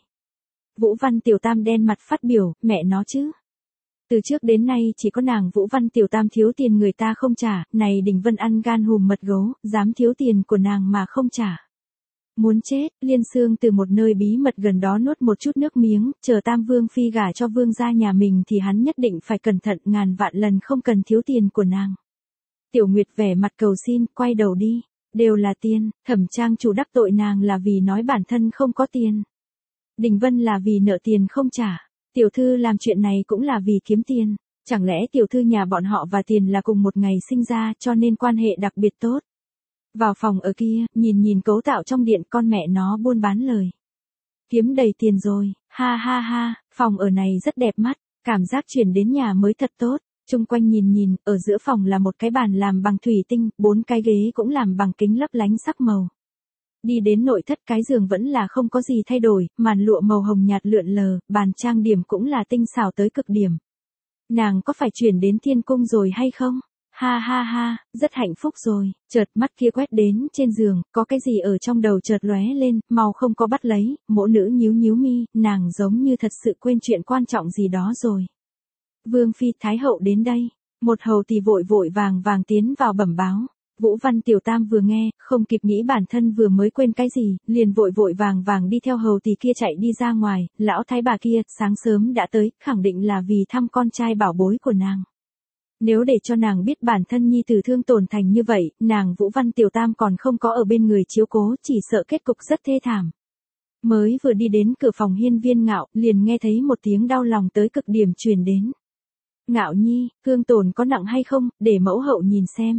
Vũ Văn tiểu tam đen mặt phát biểu, mẹ nó chứ. Từ trước đến nay chỉ có nàng Vũ Văn tiểu tam thiếu tiền người ta không trả, này Đình Vân ăn gan hùm mật gấu, dám thiếu tiền của nàng mà không trả. Muốn chết, Liên Sương từ một nơi bí mật gần đó nuốt một chút nước miếng, chờ Tam Vương Phi gả cho vương gia nhà mình thì hắn nhất định phải cẩn thận ngàn vạn lần không cần thiếu tiền của nàng. Tiểu Nguyệt vẻ mặt cầu xin, quay đầu đi, đều là tiền, Thẩm trang chủ đắc tội nàng là vì nói bản thân không có tiền. Đình Vân là vì nợ tiền không trả. Tiểu thư làm chuyện này cũng là vì kiếm tiền, chẳng lẽ tiểu thư nhà bọn họ và tiền là cùng một ngày sinh ra cho nên quan hệ đặc biệt tốt. Vào phòng ở kia, nhìn nhìn cấu tạo trong điện con mẹ nó buôn bán lời. Kiếm đầy tiền rồi, ha ha ha, phòng ở này rất đẹp mắt, cảm giác chuyển đến nhà mới thật tốt. Trung quanh nhìn nhìn, ở giữa phòng là một cái bàn làm bằng thủy tinh, bốn cái ghế cũng làm bằng kính lấp lánh sắc màu. Đi đến nội thất cái giường vẫn là không có gì thay đổi, màn lụa màu hồng nhạt lượn lờ, bàn trang điểm cũng là tinh xảo tới cực điểm. Nàng có phải chuyển đến thiên cung rồi hay không? Ha ha ha, rất hạnh phúc rồi, chợt mắt kia quét đến trên giường, có cái gì ở trong đầu chợt lóe lên, màu không có bắt lấy, mỗ nữ nhíu nhíu mi, nàng giống như thật sự quên chuyện quan trọng gì đó rồi. Vương Phi Thái Hậu đến đây, một hầu tỳ vội vội vàng vàng tiến vào bẩm báo. Vũ Văn tiểu tam vừa nghe, không kịp nghĩ bản thân vừa mới quên cái gì, liền vội vội vàng vàng đi theo hầu tỳ kia chạy đi ra ngoài, lão thái bà kia, sáng sớm đã tới, khẳng định là vì thăm con trai bảo bối của nàng. Nếu để cho nàng biết bản thân nhi tử thương tổn thành như vậy, nàng Vũ Văn tiểu tam còn không có ở bên người chiếu cố, chỉ sợ kết cục rất thê thảm. Mới vừa đi đến cửa phòng hiên viên Ngạo, liền nghe thấy một tiếng đau lòng tới cực điểm truyền đến. Ngạo Nhi, thương tổn có nặng hay không, để mẫu hậu nhìn xem.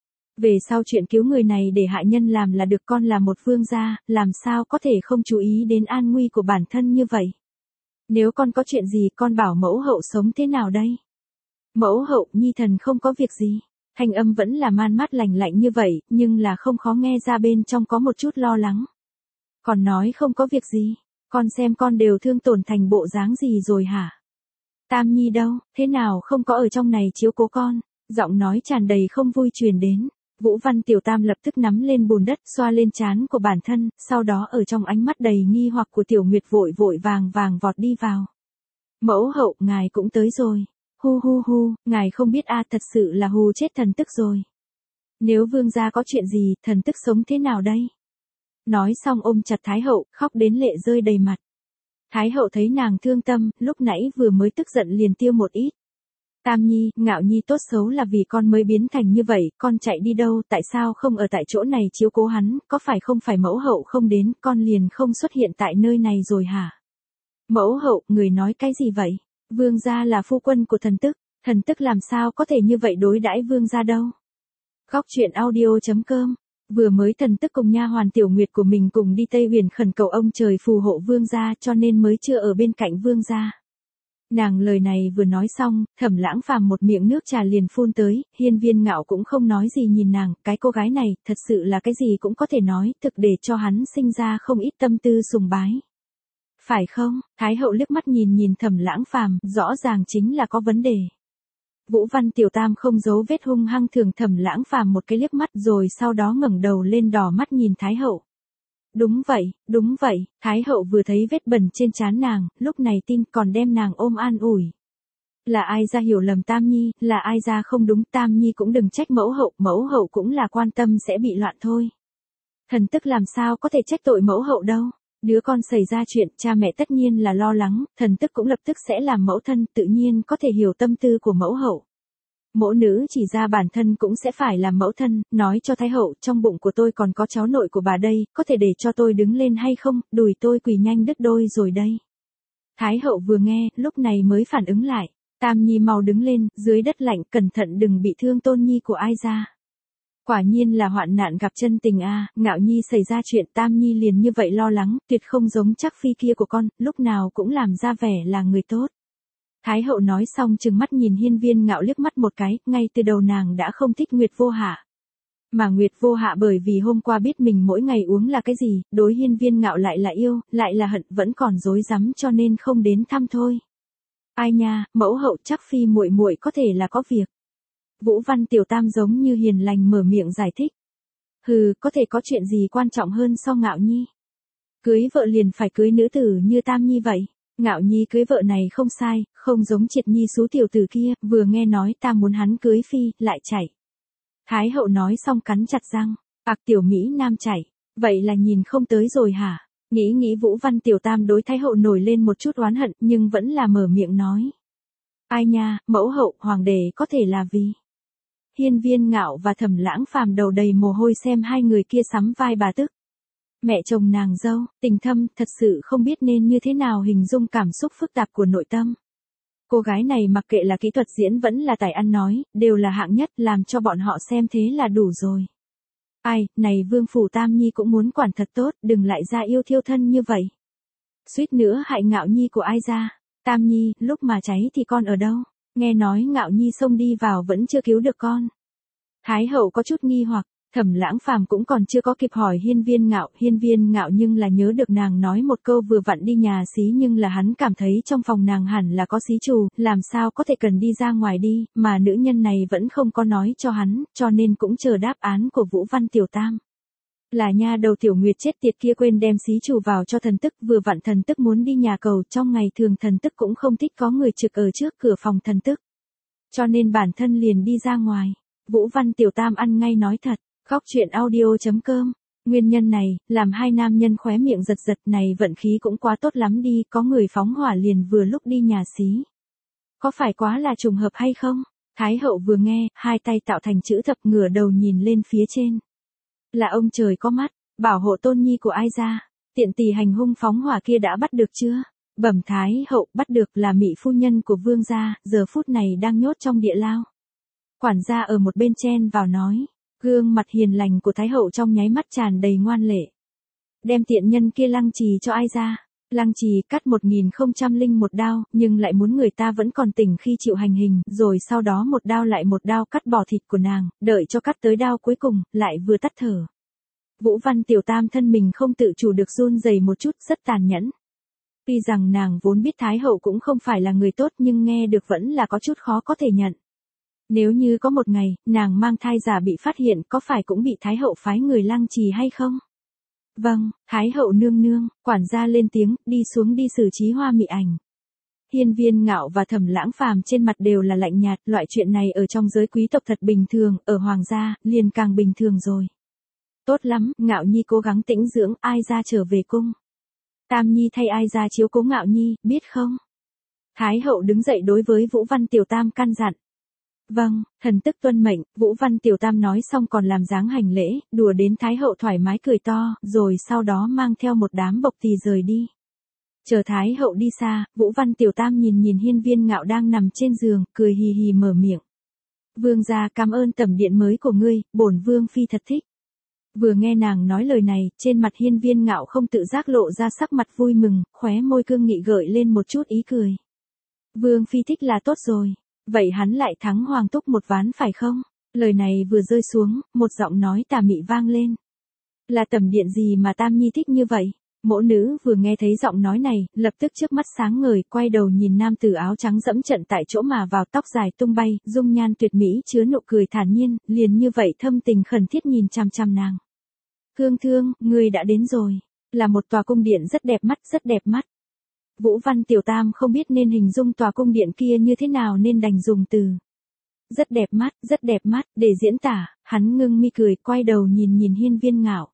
Về sau chuyện cứu người này để hại nhân làm là được, con là một vương gia, làm sao có thể không chú ý đến an nguy của bản thân như vậy. Nếu con có chuyện gì con bảo mẫu hậu sống thế nào đây? Mẫu hậu, Nhi thần không có việc gì. Thanh âm vẫn là man mát lành lạnh như vậy, nhưng là không khó nghe ra bên trong có một chút lo lắng. Còn nói không có việc gì, con xem con đều thương tổn thành bộ dáng gì rồi hả? Tam Nhi đâu, thế nào không có ở trong này chiếu cố con? Giọng nói tràn đầy không vui truyền đến. Vũ Văn Tiểu Tam lập tức nắm lên bùn đất xoa lên trán của bản thân, sau đó ở trong ánh mắt đầy nghi hoặc của Tiểu Nguyệt vội vội vàng vàng vọt đi vào. Mẫu hậu, ngài cũng tới rồi. Hu hu hu, ngài không biết a, thật sự là hù chết thần tức rồi. Nếu vương gia có chuyện gì, thần tức sống thế nào đây? Nói xong ôm chặt Thái hậu, khóc đến lệ rơi đầy mặt. Thái hậu thấy nàng thương tâm, lúc nãy vừa mới tức giận liền tiêu một ít. Tam Nhi, Ngạo Nhi tốt xấu là vì con mới biến thành như vậy, con chạy đi đâu, tại sao không ở tại chỗ này chiếu cố hắn, có phải không phải mẫu hậu không đến, con liền không xuất hiện tại nơi này rồi hả? Mẫu hậu, người nói cái gì vậy? Vương gia là phu quân của thần tức, thần tức làm sao có thể như vậy đối đãi vương gia đâu? Góc truyện audio chấm com. Vừa mới thần tức cùng nha hoàn Tiểu Nguyệt của mình cùng đi Tây Huyền khẩn cầu ông trời phù hộ vương gia, cho nên mới chưa ở bên cạnh vương gia. Nàng lời này vừa nói xong, Thẩm Lãng Phàm một miệng nước trà liền phun tới, Hiên Viên Ngạo cũng không nói gì nhìn nàng, cái cô gái này, thật sự là cái gì cũng có thể nói, thực để cho hắn sinh ra không ít tâm tư sùng bái. Phải không? Thái hậu liếc mắt nhìn nhìn Thẩm Lãng Phàm, rõ ràng chính là có vấn đề. Vũ Văn Tiểu Tam không giấu vết hung hăng thường Thẩm Lãng Phàm một cái liếc mắt rồi sau đó ngẩng đầu lên đỏ mắt nhìn Thái hậu. Đúng vậy, đúng vậy, Thái hậu vừa thấy vết bẩn trên trán nàng, lúc này tin còn đem nàng ôm an ủi. Là ai ra hiểu lầm Tam Nhi, là ai ra không đúng, Tam Nhi cũng đừng trách mẫu hậu, mẫu hậu cũng là quan tâm sẽ bị loạn thôi. Thần tức làm sao có thể trách tội mẫu hậu đâu. Đứa con xảy ra chuyện, cha mẹ tất nhiên là lo lắng, thần tức cũng lập tức sẽ làm mẫu thân, tự nhiên có thể hiểu tâm tư của mẫu hậu. Mẫu nữ chỉ ra bản thân cũng sẽ phải làm mẫu thân, nói cho Thái hậu, trong bụng của tôi còn có cháu nội của bà đây, có thể để cho tôi đứng lên hay không, đùi tôi quỳ nhanh đứt đôi rồi đây. Thái hậu vừa nghe, lúc này mới phản ứng lại, Tam Nhi mau đứng lên, dưới đất lạnh, cẩn thận đừng bị thương tôn nhi của ai ra. Quả nhiên là hoạn nạn gặp chân tình a, à, Ngạo Nhi xảy ra chuyện Tam Nhi liền như vậy lo lắng, tuyệt không giống chắc phi kia của con, lúc nào cũng làm ra vẻ là người tốt. Thái hậu nói xong trừng mắt nhìn Hiên Viên Ngạo liếc mắt một cái, ngay từ đầu nàng đã không thích Nguyệt Vô Hạ. Mà Nguyệt Vô Hạ bởi vì hôm qua biết mình mỗi ngày uống là cái gì, đối Hiên Viên Ngạo lại là yêu, lại là hận, vẫn còn rối rắm cho nên không đến thăm thôi. Ai nha, mẫu hậu chắc phi muội muội có thể là có việc. Vũ Văn Tiểu Tam giống như hiền lành mở miệng giải thích. Hừ, có thể có chuyện gì quan trọng hơn so Ngạo Nhi. Cưới vợ liền phải cưới nữ tử như Tam Nhi vậy. Ngạo Nhi cưới vợ này không sai, không giống Triệt Nhi xú tiểu tử kia, vừa nghe nói ta muốn hắn cưới phi, lại chạy. Thái hậu nói xong cắn chặt răng, ạc tiểu Mỹ Nam chạy, vậy là nhìn không tới rồi hả? Nghĩ nghĩ Vũ Văn Tiểu Tam đối Thái hậu nổi lên một chút oán hận nhưng vẫn là mở miệng nói. Ai nha, mẫu hậu, hoàng đế có thể là vì. Hiên Viên Ngạo và Thẩm Lãng Phàm đầu đầy mồ hôi xem hai người kia sắm vai bà tức. Mẹ chồng nàng dâu, tình thâm, thật sự không biết nên như thế nào hình dung cảm xúc phức tạp của nội tâm. Cô gái này mặc kệ là kỹ thuật diễn vẫn là tài ăn nói, đều là hạng nhất, làm cho bọn họ xem thế là đủ rồi. Ai, này Vương Phủ Tam Nhi cũng muốn quản thật tốt, đừng lại ra yêu thiêu thân như vậy. Suýt nữa hại Ngạo Nhi của ai ra. Tam Nhi, lúc mà cháy thì con ở đâu? Nghe nói Ngạo Nhi xông đi vào vẫn chưa cứu được con. Thái hậu có chút nghi hoặc, Thẩm Lãng Phàm cũng còn chưa có kịp hỏi Hiên Viên Ngạo, Hiên Viên Ngạo nhưng là nhớ được nàng nói một câu vừa vặn đi nhà xí nhưng là hắn cảm thấy trong phòng nàng hẳn là có xí chủ, làm sao có thể cần đi ra ngoài đi, mà nữ nhân này vẫn không có nói cho hắn, cho nên cũng chờ đáp án của Vũ Văn Tiểu Tam. Là nha đầu Tiểu Nguyệt chết tiệt kia quên đem xí chủ vào cho thần tức, vừa vặn thần tức muốn đi nhà cầu, trong ngày thường thần tức cũng không thích có người trực ở trước cửa phòng thần tức. Cho nên bản thân liền đi ra ngoài. Vũ Văn Tiểu Tam ăn ngay nói thật. Góc truyện audio chấm com. Nguyên nhân này, làm hai nam nhân khóe miệng giật giật này vận khí cũng quá tốt lắm đi, có người phóng hỏa liền vừa lúc đi nhà xí. Có phải quá là trùng hợp hay không? Thái hậu vừa nghe, hai tay tạo thành chữ thập ngửa đầu nhìn lên phía trên. Là ông trời có mắt, bảo hộ tôn nhi của ai ra, tiện tỳ hành hung phóng hỏa kia đã bắt được chưa? Bẩm Thái hậu, bắt được là Mị phu nhân của vương gia, giờ phút này đang nhốt trong địa lao. Quản gia ở một bên chen vào nói, gương mặt hiền lành của Thái hậu trong nháy mắt tràn đầy ngoan lệ. Đem tiện nhân kia lăng trì cho ai ra? Lăng trì cắt một nghìn không trăm linh một đao, nhưng lại muốn người ta vẫn còn tỉnh khi chịu hành hình, rồi sau đó một đao lại một đao cắt bỏ thịt của nàng, đợi cho cắt tới đao cuối cùng, lại vừa tắt thở. Vũ Văn Tiểu Tam thân mình không tự chủ được run rẩy một chút, rất tàn nhẫn. Tuy rằng nàng vốn biết Thái hậu cũng không phải là người tốt nhưng nghe được vẫn là có chút khó có thể nhận. Nếu như có một ngày, nàng mang thai giả bị phát hiện có phải cũng bị Thái hậu phái người lăng trì hay không? Vâng, Thái hậu nương nương, quản gia lên tiếng, đi xuống đi xử trí Hoa Mị Ảnh. Hiên Viên Ngạo và Thẩm Lãng Phàm trên mặt đều là lạnh nhạt, loại chuyện này ở trong giới quý tộc thật bình thường, ở hoàng gia, liền càng bình thường rồi. Tốt lắm, Ngạo Nhi cố gắng tĩnh dưỡng, ai ra trở về cung. Tam Nhi thay ai ra chiếu cố Ngạo Nhi, biết không? Thái hậu đứng dậy đối với Vũ Văn Tiểu Tam căn dặn. Vâng, thần tức tuân mệnh, Vũ Văn Tiểu Tam nói xong còn làm dáng hành lễ, đùa đến Thái hậu thoải mái cười to, rồi sau đó mang theo một đám bộc tỳ rời đi. Chờ Thái hậu đi xa, Vũ Văn Tiểu Tam nhìn nhìn Hiên Viên Ngạo đang nằm trên giường, cười hì hì mở miệng. Vương gia cảm ơn tẩm điện mới của ngươi, bổn vương phi thật thích. Vừa nghe nàng nói lời này, trên mặt Hiên Viên Ngạo không tự giác lộ ra sắc mặt vui mừng, khóe môi cương nghị gợi lên một chút ý cười. Vương phi thích là tốt rồi. Vậy hắn lại thắng Hoàng Thúc một ván phải không? Lời này vừa rơi xuống, một giọng nói tà mị vang lên. Là tẩm điện gì mà Tam Nhi thích như vậy? Mỗ nữ vừa nghe thấy giọng nói này, lập tức trước mắt sáng ngời, quay đầu nhìn nam tử áo trắng dẫm trận tại chỗ mà vào, tóc dài tung bay, dung nhan tuyệt mỹ chứa nụ cười thản nhiên, liền như vậy thâm tình khẩn thiết nhìn chằm chằm nàng. Thương thương, ngươi đã đến rồi. Là một tòa cung điện rất đẹp mắt, rất đẹp mắt. Vũ Văn Tiểu Tam không biết nên hình dung tòa cung điện kia như thế nào nên đành dùng từ. Rất đẹp mắt, rất đẹp mắt, để diễn tả, hắn ngưng mi cười, quay đầu nhìn nhìn Hiên Viên Ngạo.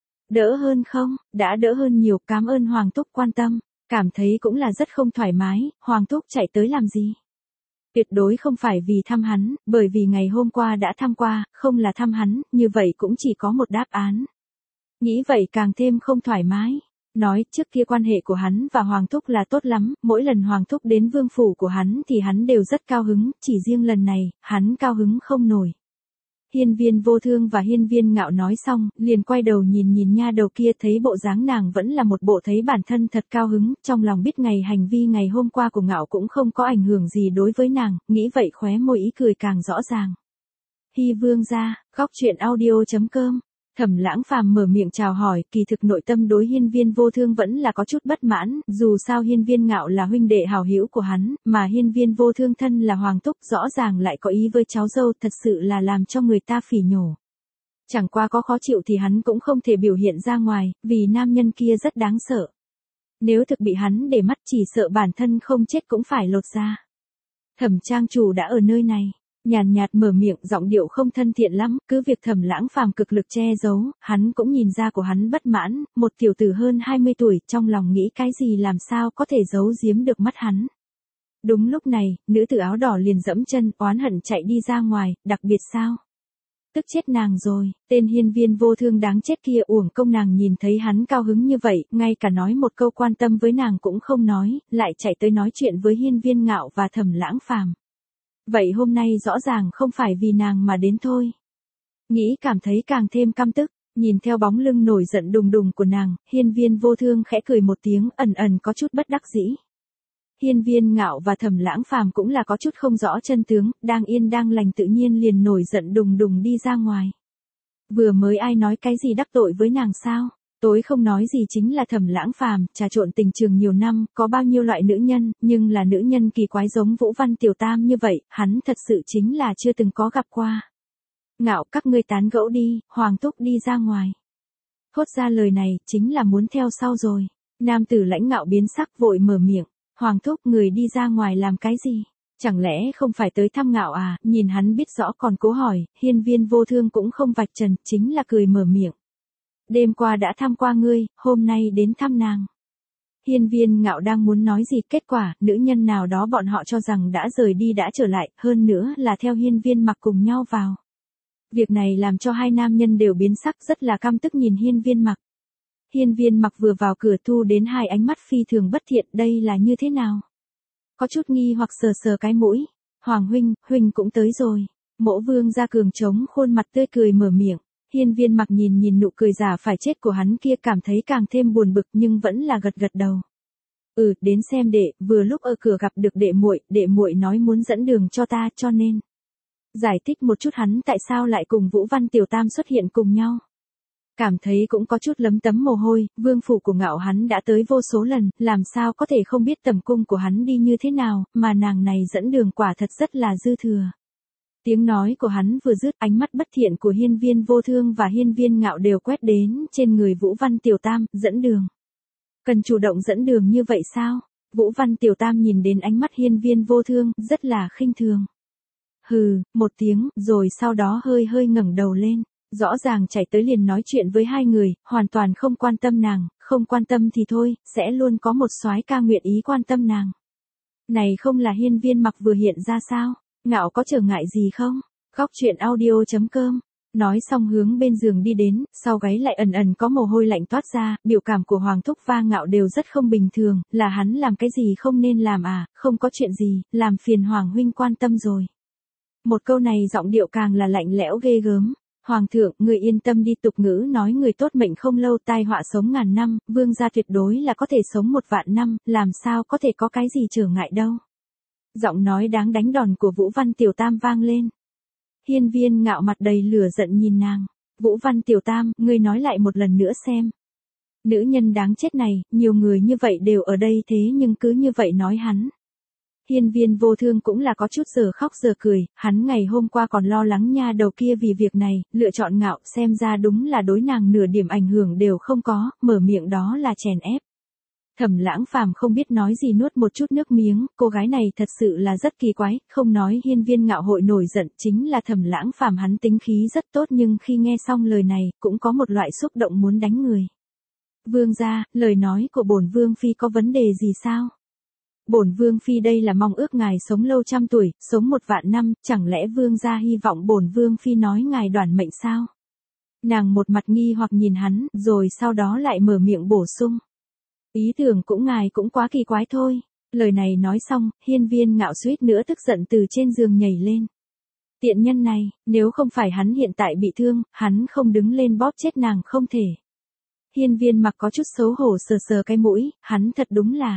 Đỡ hơn không? Đã đỡ hơn nhiều, cảm ơn Hoàng Thúc quan tâm, cảm thấy cũng là rất không thoải mái, Hoàng Thúc chạy tới làm gì? Tuyệt đối không phải vì thăm hắn, bởi vì ngày hôm qua đã thăm qua, không là thăm hắn, như vậy cũng chỉ có một đáp án. Nghĩ vậy càng thêm không thoải mái. Nói trước kia quan hệ của hắn và Hoàng Thúc là tốt lắm, mỗi lần Hoàng Thúc đến vương phủ của hắn thì hắn đều rất cao hứng, chỉ riêng lần này, hắn cao hứng không nổi. Hiên Viên Vô Thương và Hiên Viên Ngạo nói xong, liền quay đầu nhìn nhìn nha đầu kia, thấy bộ dáng nàng vẫn là một bộ thấy bản thân thật cao hứng, trong lòng biết ngày hành vi ngày hôm qua của Ngạo cũng không có ảnh hưởng gì đối với nàng, nghĩ vậy khóe môi ý cười càng rõ ràng. Hi vương gia, góc truyện audio chấm com. Thẩm Lãng Phàm mở miệng chào hỏi, kỳ thực nội tâm đối Hiên Viên Vô Thương vẫn là có chút bất mãn, dù sao Hiên Viên Ngạo là huynh đệ hảo hữu của hắn, mà Hiên Viên Vô Thương thân là Hoàng Thúc, rõ ràng lại có ý với cháu dâu, thật sự là làm cho người ta phỉ nhổ. Chẳng qua có khó chịu thì hắn cũng không thể biểu hiện ra ngoài, vì nam nhân kia rất đáng sợ. Nếu thực bị hắn để mắt chỉ sợ bản thân không chết cũng phải lột da. Thẩm trang chủ đã ở nơi này. Nhàn nhạt mở miệng, giọng điệu không thân thiện lắm, cứ việc Thẩm Lãng Phàm cực lực che giấu, hắn cũng nhìn ra của hắn bất mãn, một tiểu tử hơn hai mươi tuổi, trong lòng nghĩ cái gì làm sao có thể giấu giếm được mắt hắn. Đúng lúc này, nữ tử áo đỏ liền dẫm chân, oán hận chạy đi ra ngoài, đặc biệt sao? Tức chết nàng rồi, tên Hiên Viên Vô Thương đáng chết kia uổng công nàng nhìn thấy hắn cao hứng như vậy, ngay cả nói một câu quan tâm với nàng cũng không nói, lại chạy tới nói chuyện với Hiên Viên Ngạo và Thẩm Lãng Phàm. Vậy hôm nay rõ ràng không phải vì nàng mà đến thôi. Nghĩ cảm thấy càng thêm căm tức, nhìn theo bóng lưng nổi giận đùng đùng của nàng, Hiên Viên Vô Thương khẽ cười một tiếng, ẩn ẩn có chút bất đắc dĩ. Hiên Viên Ngạo và Thẩm Lãng Phàm cũng là có chút không rõ chân tướng, đang yên đang lành tự nhiên liền nổi giận đùng đùng đi ra ngoài. Vừa mới ai nói cái gì đắc tội với nàng sao? Tối không nói gì chính là Thẩm Lãng Phàm, trà trộn tình trường nhiều năm, có bao nhiêu loại nữ nhân, nhưng là nữ nhân kỳ quái giống Vũ Văn Tiểu Tam như vậy, hắn thật sự chính là chưa từng có gặp qua. Ngạo, các ngươi tán gẫu đi, Hoàng Thúc đi ra ngoài. Thốt ra lời này, chính là muốn theo sau rồi. Nam tử lãnh Ngạo biến sắc vội mở miệng, Hoàng Thúc người đi ra ngoài làm cái gì? Chẳng lẽ không phải tới thăm Ngạo à? Nhìn hắn biết rõ còn cố hỏi, Hiên Viên Vô Thương cũng không vạch trần, chính là cười mở miệng. Đêm qua đã thăm qua ngươi, hôm nay đến thăm nàng. Hiên Viên Ngạo đang muốn nói gì, kết quả, nữ nhân nào đó bọn họ cho rằng đã rời đi đã trở lại, hơn nữa là theo Hiên Viên Mặc cùng nhau vào. Việc này làm cho hai nam nhân đều biến sắc, rất là căm tức nhìn Hiên Viên Mặc. Hiên Viên Mặc vừa vào cửa thu đến hai ánh mắt phi thường bất thiện, đây là như thế nào? Có chút nghi hoặc sờ sờ cái mũi. Hoàng huynh, huynh cũng tới rồi. Mỗ Vương Gia Cường trống khuôn mặt tươi cười mở miệng. Hiên Viên Mặc nhìn nhìn nụ cười giả phải chết của hắn kia, cảm thấy càng thêm buồn bực nhưng vẫn là gật gật đầu. Ừ, đến xem đệ, vừa lúc ở cửa gặp được đệ muội, đệ muội nói muốn dẫn đường cho ta, cho nên giải thích một chút hắn tại sao lại cùng Vũ Văn Tiểu Tam xuất hiện cùng nhau. Cảm thấy cũng có chút lấm tấm mồ hôi, vương phủ của Ngạo hắn đã tới vô số lần, làm sao có thể không biết tầm cung của hắn đi như thế nào, mà nàng này dẫn đường quả thật rất là dư thừa. Tiếng nói của hắn vừa dứt, ánh mắt bất thiện của Hiên Viên Vô Thương và Hiên Viên Ngạo đều quét đến trên người Vũ Văn Tiểu Tam, dẫn đường. Cần chủ động dẫn đường như vậy sao? Vũ Văn Tiểu Tam nhìn đến ánh mắt Hiên Viên Vô Thương, rất là khinh thường. Hừ, một tiếng, rồi sau đó hơi hơi ngẩng đầu lên. Rõ ràng chạy tới liền nói chuyện với hai người, hoàn toàn không quan tâm nàng, không quan tâm thì thôi, sẽ luôn có một soái ca nguyện ý quan tâm nàng. Này không là Hiên Viên Mặc vừa hiện ra sao? Ngạo có trở ngại gì không? Góc truyện audio chấm com. Nói xong hướng bên giường đi đến, sau gáy lại ẩn ẩn có mồ hôi lạnh toát ra, biểu cảm của Hoàng Thúc và Ngạo đều rất không bình thường, là hắn làm cái gì không nên làm à, không có chuyện gì, làm phiền Hoàng huynh quan tâm rồi. Một câu này giọng điệu càng là lạnh lẽo ghê gớm. Hoàng thượng, người yên tâm đi, tục ngữ nói người tốt mệnh không lâu, tai họa sống ngàn năm, vương gia tuyệt đối là có thể sống một vạn năm, làm sao có thể có cái gì trở ngại đâu. Giọng nói đáng đánh đòn của Vũ Văn Tiểu Tam vang lên. Hiên Viên Ngạo mặt đầy lửa giận nhìn nàng. Vũ Văn Tiểu Tam, ngươi nói lại một lần nữa xem. Nữ nhân đáng chết này, nhiều người như vậy đều ở đây thế nhưng cứ như vậy nói hắn. Hiên Viên Vô Thương cũng là có chút giờ khóc giờ cười, hắn ngày hôm qua còn lo lắng nha đầu kia vì việc này, lựa chọn Ngạo, xem ra đúng là đối nàng nửa điểm ảnh hưởng đều không có, mở miệng đó là chèn ép. Thẩm Lãng Phàm không biết nói gì nuốt một chút nước miếng, cô gái này thật sự là rất kỳ quái, không nói Hiên Viên Ngạo hội nổi giận, chính là Thẩm Lãng Phàm hắn tính khí rất tốt nhưng khi nghe xong lời này, cũng có một loại xúc động muốn đánh người. Vương gia, lời nói của bổn vương phi có vấn đề gì sao? Bổn vương phi đây là mong ước ngài sống lâu trăm tuổi, sống một vạn năm, chẳng lẽ vương gia hy vọng bổn vương phi nói ngài đoản mệnh sao? Nàng một mặt nghi hoặc nhìn hắn, rồi sau đó lại mở miệng bổ sung. Ý tưởng cũng ngài cũng quá kỳ quái thôi. Lời này nói xong, Hiên Viên Ngạo suýt nữa tức giận từ trên giường nhảy lên. Tiện nhân này, nếu không phải hắn hiện tại bị thương, hắn không đứng lên bóp chết nàng không thể. Hiên Viên Mặc có chút xấu hổ sờ sờ cái mũi, hắn thật đúng là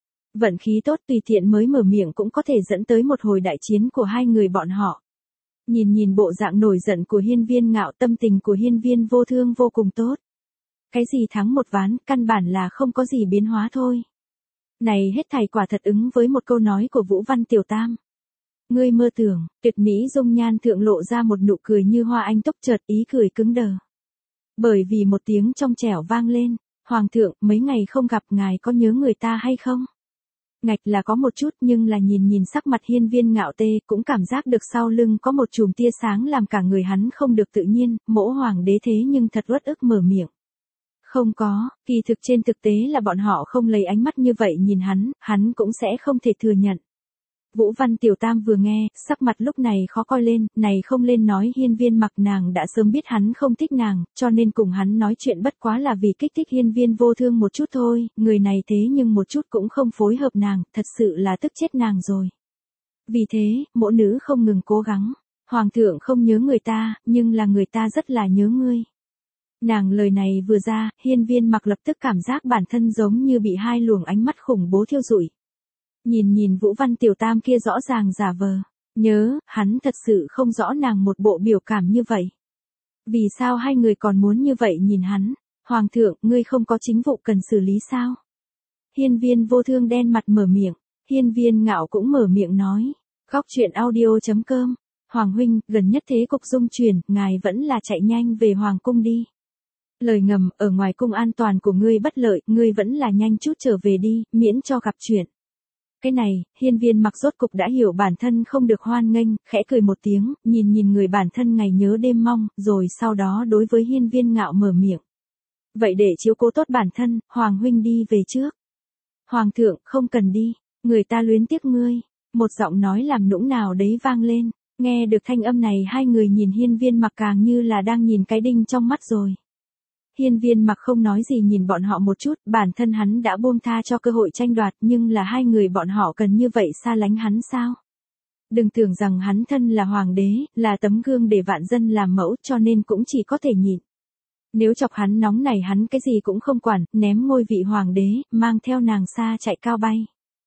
vận khí tốt, tùy tiện mới mở miệng cũng có thể dẫn tới một hồi đại chiến của hai người bọn họ. Nhìn nhìn bộ dạng nổi giận của Hiên Viên Ngạo, tâm tình của Hiên Viên Vô Thương vô cùng tốt. Cái gì thắng một ván, căn bản là không có gì biến hóa thôi. Này hết thảy quả thật ứng với một câu nói của Vũ Văn Tiểu Tam. Ngươi mơ tưởng, tuyệt mỹ dung nhan thượng lộ ra một nụ cười như hoa anh túc, chợt ý cười cứng đờ. Bởi vì một tiếng trong trẻo vang lên, Hoàng thượng, mấy ngày không gặp ngài có nhớ người ta hay không? Ngạch là có một chút nhưng là nhìn nhìn sắc mặt Hiên Viên Ngạo tê, cũng cảm giác được sau lưng có một chùm tia sáng làm cả người hắn không được tự nhiên, mỗ hoàng đế thế nhưng thật uất ức mở miệng. Không có, kỳ thực trên thực tế là bọn họ không lấy ánh mắt như vậy nhìn hắn, hắn cũng sẽ không thể thừa nhận. Vũ Văn Tiểu Tam vừa nghe, sắc mặt lúc này khó coi lên, này không lên nói Hiên Viên Mặc nàng đã sớm biết hắn không thích nàng, cho nên cùng hắn nói chuyện bất quá là vì kích thích Hiên Viên Vô Thương một chút thôi, người này thế nhưng một chút cũng không phối hợp nàng, thật sự là tức chết nàng rồi. Vì thế, mỗi nữ không ngừng cố gắng, Hoàng thượng không nhớ người ta, nhưng là người ta rất là nhớ ngươi. Nàng lời này vừa ra, Hiên Viên Mặc lập tức cảm giác bản thân giống như bị hai luồng ánh mắt khủng bố thiêu rụi. Nhìn nhìn Vũ Văn Tiểu Tam kia rõ ràng giả vờ, nhớ, hắn thật sự không rõ nàng một bộ biểu cảm như vậy. Vì sao hai người còn muốn như vậy nhìn hắn? Hoàng thượng, ngươi không có chính vụ cần xử lý sao? Hiên Viên Vô Thương đen mặt mở miệng, Hiên Viên Ngạo cũng mở miệng nói. Góc truyện audio chấm com. Hoàng huynh, gần nhất thế cục dung chuyển, ngài vẫn là chạy nhanh về Hoàng cung đi. Lời ngầm, ở ngoài cung an toàn của ngươi bất lợi, ngươi vẫn là nhanh chút trở về đi, miễn cho gặp chuyện. Cái này, Hiên Viên Mặc rốt cục đã hiểu bản thân không được hoan nghênh, khẽ cười một tiếng, nhìn nhìn người bản thân ngày nhớ đêm mong, rồi sau đó đối với Hiên Viên Ngạo mở miệng. Vậy để chiếu cố tốt bản thân, Hoàng huynh đi về trước. Hoàng thượng, không cần đi, người ta luyến tiếc ngươi. Một giọng nói làm nũng nào đấy vang lên, nghe được thanh âm này hai người nhìn Hiên Viên Mặc càng như là đang nhìn cái đinh trong mắt rồi. Hiên Viên Mặc không nói gì nhìn bọn họ một chút, bản thân hắn đã buông tha cho cơ hội tranh đoạt, nhưng là hai người bọn họ cần như vậy xa lánh hắn sao? Đừng tưởng rằng hắn thân là hoàng đế, là tấm gương để vạn dân làm mẫu, cho nên cũng chỉ có thể nhịn. Nếu chọc hắn nóng này hắn cái gì cũng không quản, ném ngôi vị hoàng đế, mang theo nàng xa chạy cao bay.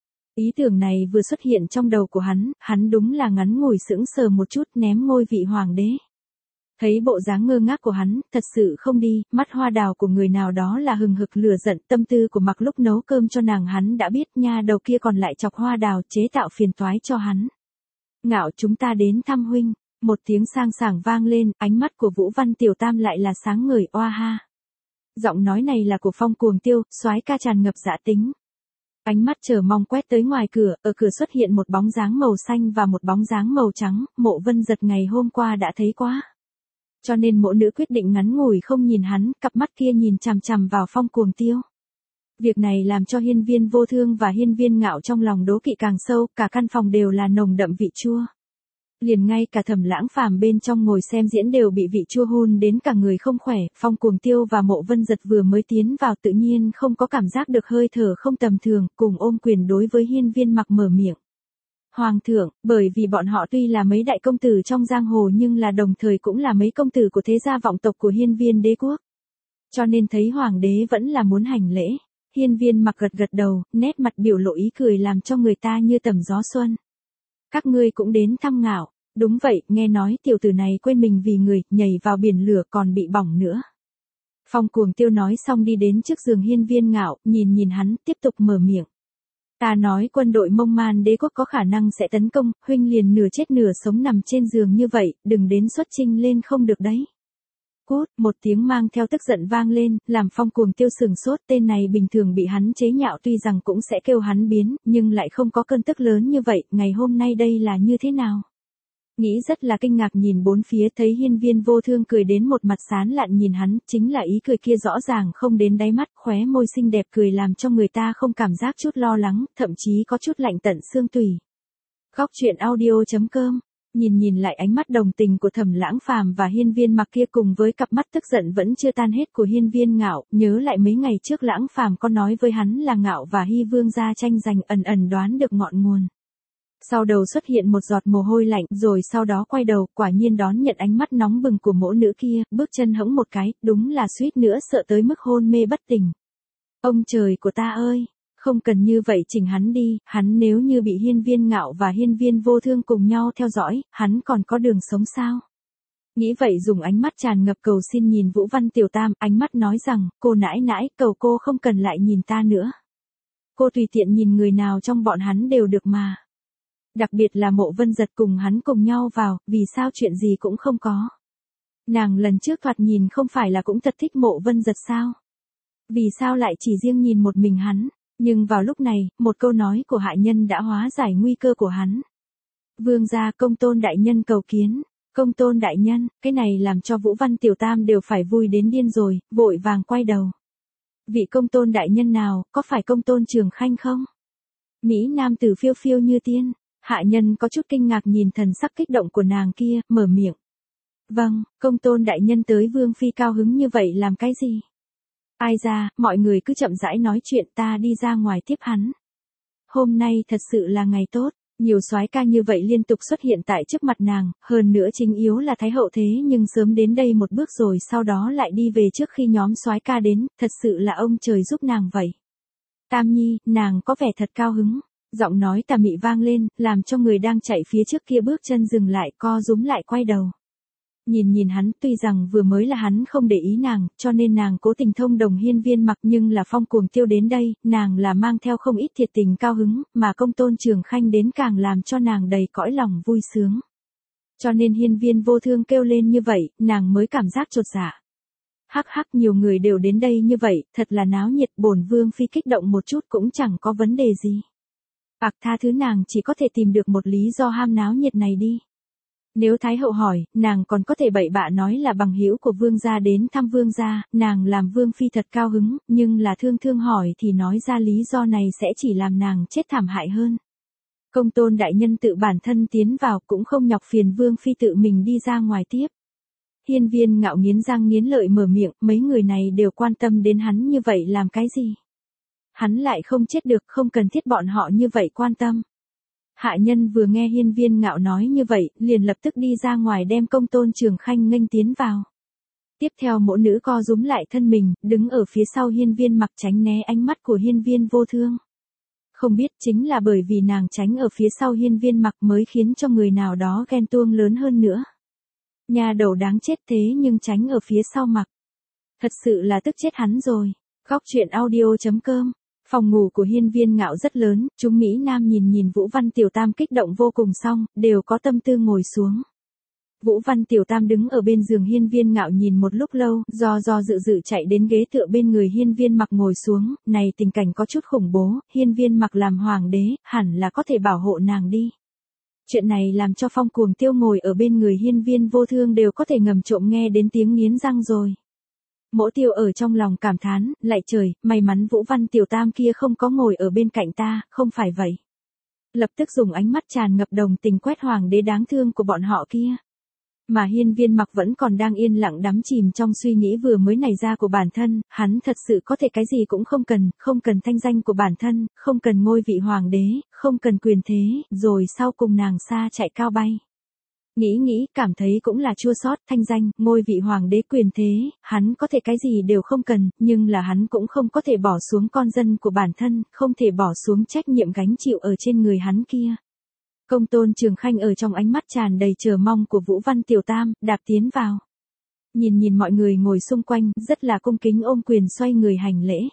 Ý tưởng này vừa xuất hiện trong đầu của hắn, hắn đúng là ngắn ngủi sững sờ một chút, ném ngôi vị hoàng đế. Thấy bộ dáng ngơ ngác của hắn, thật sự không đi, mắt hoa đào của người nào đó là hừng hực lửa giận, tâm tư của Mặc lúc nấu cơm cho nàng hắn đã biết, nha đầu kia còn lại chọc hoa đào chế tạo phiền toái cho hắn. Ngạo, chúng ta đến thăm huynh. Một tiếng sang sảng vang lên, ánh mắt của Vũ Văn Tiểu Tam lại là sáng ngời, oa ha. Giọng nói này là của Phong Cuồng Tiêu, soái ca tràn ngập dã tính. Ánh mắt chờ mong quét tới ngoài cửa, ở cửa xuất hiện một bóng dáng màu xanh và một bóng dáng màu trắng, Mộ Vân Giật ngày hôm qua đã thấy quá. Cho nên mộ nữ quyết định ngắn ngủi không nhìn hắn, cặp mắt kia nhìn chằm chằm vào Phong Cuồng Tiêu. Việc này làm cho Hiên Viên Vô Thương và Hiên Viên Ngạo trong lòng đố kỵ càng sâu, cả căn phòng đều là nồng đậm vị chua. Liền ngay cả Thẩm Lãng Phàm bên trong ngồi xem diễn đều bị vị chua hun đến cả người không khỏe, Phong Cuồng Tiêu và Mộ Vân Giật vừa mới tiến vào tự nhiên không có cảm giác được hơi thở không tầm thường, cùng ôm quyền đối với Hiên Viên Mặc mở miệng. Hoàng thượng, bởi vì bọn họ tuy là mấy đại công tử trong giang hồ nhưng là đồng thời cũng là mấy công tử của thế gia vọng tộc của Hiên Viên đế quốc. Cho nên thấy hoàng đế vẫn là muốn hành lễ. Hiên Viên Mặc gật gật đầu, nét mặt biểu lộ ý cười làm cho người ta như tầm gió xuân. Các ngươi cũng đến thăm Ngạo. Đúng vậy, nghe nói tiểu tử này quên mình vì người, nhảy vào biển lửa còn bị bỏng nữa. Phong Cuồng Tiêu nói xong đi đến trước giường Hiên Viên Ngạo, nhìn nhìn hắn, tiếp tục mở miệng. Ta nói quân đội Mông Man đế quốc có khả năng sẽ tấn công, huynh liền nửa chết nửa sống nằm trên giường như vậy, đừng đến xuất chinh lên không được đấy. Cút, một tiếng mang theo tức giận vang lên, làm Phong Cuồng Tiêu sừng sốt, tên này bình thường bị hắn chế nhạo tuy rằng cũng sẽ kêu hắn biến, nhưng lại không có cơn tức lớn như vậy, ngày hôm nay đây là như thế nào? Nghĩ rất là kinh ngạc nhìn bốn phía thấy Hiên Viên Vô Thương cười đến một mặt sán lạn nhìn hắn, chính là ý cười kia rõ ràng không đến đáy mắt, khóe môi xinh đẹp cười làm cho người ta không cảm giác chút lo lắng, thậm chí có chút lạnh tận xương tủy. Góc truyện audio chấm com, nhìn nhìn lại ánh mắt đồng tình của Thẩm Lãng Phàm và Hiên Viên Mặc kia cùng với cặp mắt tức giận vẫn chưa tan hết của Hiên Viên Ngạo, nhớ lại mấy ngày trước Lãng Phàm có nói với hắn là Ngạo và Hy Vương gia tranh giành, ẩn ẩn đoán được ngọn nguồn. Sau đầu xuất hiện một giọt mồ hôi lạnh, rồi sau đó quay đầu, quả nhiên đón nhận ánh mắt nóng bừng của mỗ nữ kia, bước chân hững một cái, đúng là suýt nữa sợ tới mức hôn mê bất tỉnh. Ông trời của ta ơi, không cần như vậy chỉnh hắn đi, hắn nếu như bị Hiên Viên Ngạo và Hiên Viên Vô Thương cùng nhau theo dõi, hắn còn có đường sống sao? Nghĩ vậy dùng ánh mắt tràn ngập cầu xin nhìn Vũ Văn Tiểu Tam, ánh mắt nói rằng, cô nãi nãi, cầu cô không cần lại nhìn ta nữa. Cô tùy tiện nhìn người nào trong bọn hắn đều được mà. Đặc biệt là Mộ Vân Giật cùng hắn cùng nhau vào, vì sao chuyện gì cũng không có. Nàng lần trước thoạt nhìn không phải là cũng thật thích Mộ Vân Giật sao? Vì sao lại chỉ riêng nhìn một mình hắn? Nhưng vào lúc này, một câu nói của hạ nhân đã hóa giải nguy cơ của hắn. Vương gia Công Tôn đại nhân cầu kiến. Công Tôn đại nhân, cái này làm cho Vũ Văn Tiểu Tam đều phải vui đến điên rồi, vội vàng quay đầu. Vị Công Tôn đại nhân nào, có phải Công Tôn Trường Khanh không? Mỹ nam tử phiêu phiêu như tiên. Hạ nhân có chút kinh ngạc nhìn thần sắc kích động của nàng kia, mở miệng. Vâng, Công Tôn đại nhân tới Vương phi cao hứng như vậy làm cái gì? Ai ra, mọi người cứ chậm rãi nói chuyện, ta đi ra ngoài tiếp hắn. Hôm nay thật sự là ngày tốt, nhiều soái ca như vậy liên tục xuất hiện tại trước mặt nàng, hơn nữa chính yếu là Thái hậu thế nhưng sớm đến đây một bước rồi sau đó lại đi về trước khi nhóm soái ca đến, thật sự là ông trời giúp nàng vậy. Tam Nhi, nàng có vẻ thật cao hứng. Giọng nói tà mị vang lên, làm cho người đang chạy phía trước kia bước chân dừng lại, co rúm lại quay đầu. Nhìn nhìn hắn, tuy rằng vừa mới là hắn không để ý nàng, cho nên nàng cố tình thông đồng Hiên Viên Mặc, nhưng là Phong Cuồng Tiêu đến đây, nàng là mang theo không ít thiệt tình cao hứng, mà Công Tôn Trường Khanh đến càng làm cho nàng đầy cõi lòng vui sướng. Cho nên Hiên Viên Vô Thương kêu lên như vậy, nàng mới cảm giác chột dạ. Hắc hắc, nhiều người đều đến đây như vậy, thật là náo nhiệt, bổn vương phi kích động một chút cũng chẳng có vấn đề gì. Bạc tha thứ nàng chỉ có thể tìm được một lý do ham náo nhiệt này đi. Nếu Thái hậu hỏi, nàng còn có thể bậy bạ nói là bằng hữu của vương gia đến thăm vương gia, nàng làm vương phi thật cao hứng, nhưng là thương thương hỏi thì nói ra lý do này sẽ chỉ làm nàng chết thảm hại hơn. Công Tôn đại nhân tự bản thân tiến vào cũng không nhọc phiền vương phi tự mình đi ra ngoài tiếp. Hiên Viên Ngạo nghiến răng nghiến lợi mở miệng, mấy người này đều quan tâm đến hắn như vậy làm cái gì? Hắn lại không chết được, không cần thiết bọn họ như vậy quan tâm. Hạ nhân vừa nghe Hiên Viên Ngạo nói như vậy, liền lập tức đi ra ngoài đem Công Tôn Trường Khanh nghênh tiến vào. Tiếp theo mỗ nữ co rúm lại thân mình, đứng ở phía sau Hiên Viên Mặc tránh né ánh mắt của Hiên Viên Vô Thương. Không biết chính là bởi vì nàng tránh ở phía sau Hiên Viên Mặc mới khiến cho người nào đó ghen tuông lớn hơn nữa. Nhà đầu đáng chết thế nhưng tránh ở phía sau Mặc. Thật sự là tức chết hắn rồi. Góc truyện audio chấm com. Phòng ngủ của Hiên Viên Ngạo rất lớn, chúng Mỹ Nam nhìn nhìn Vũ Văn Tiểu Tam kích động vô cùng xong, đều có tâm tư ngồi xuống. Vũ Văn Tiểu Tam đứng ở bên giường Hiên Viên Ngạo nhìn một lúc lâu, do do dự dự chạy đến ghế tựa bên người Hiên Viên Mặc ngồi xuống, này tình cảnh có chút khủng bố, Hiên Viên Mặc làm hoàng đế, hẳn là có thể bảo hộ nàng đi. Chuyện này làm cho Phong Cuồng Tiêu ngồi ở bên người Hiên Viên Vô Thương đều có thể ngầm trộm nghe đến tiếng nghiến răng rồi. Mỗ Tiêu ở trong lòng cảm thán, lạy trời, may mắn Vũ Văn Tiểu Tam kia không có ngồi ở bên cạnh ta, không phải vậy. Lập tức dùng ánh mắt tràn ngập đồng tình quét hoàng đế đáng thương của bọn họ kia. Mà Hiên Viên Mặc vẫn còn đang yên lặng đắm chìm trong suy nghĩ vừa mới nảy ra của bản thân, hắn thật sự có thể cái gì cũng không cần, không cần thanh danh của bản thân, không cần ngôi vị hoàng đế, không cần quyền thế, rồi sau cùng nàng xa chạy cao bay. Nghĩ nghĩ, cảm thấy cũng là chua xót, thanh danh, ngôi vị hoàng đế quyền thế, hắn có thể cái gì đều không cần, nhưng là hắn cũng không có thể bỏ xuống con dân của bản thân, không thể bỏ xuống trách nhiệm gánh chịu ở trên người hắn kia. Công Tôn Trường Khanh ở trong ánh mắt tràn đầy chờ mong của Vũ Văn Tiểu Tam, đạp tiến vào. Nhìn nhìn mọi người ngồi xung quanh, rất là cung kính ôm quyền xoay người hành lễ.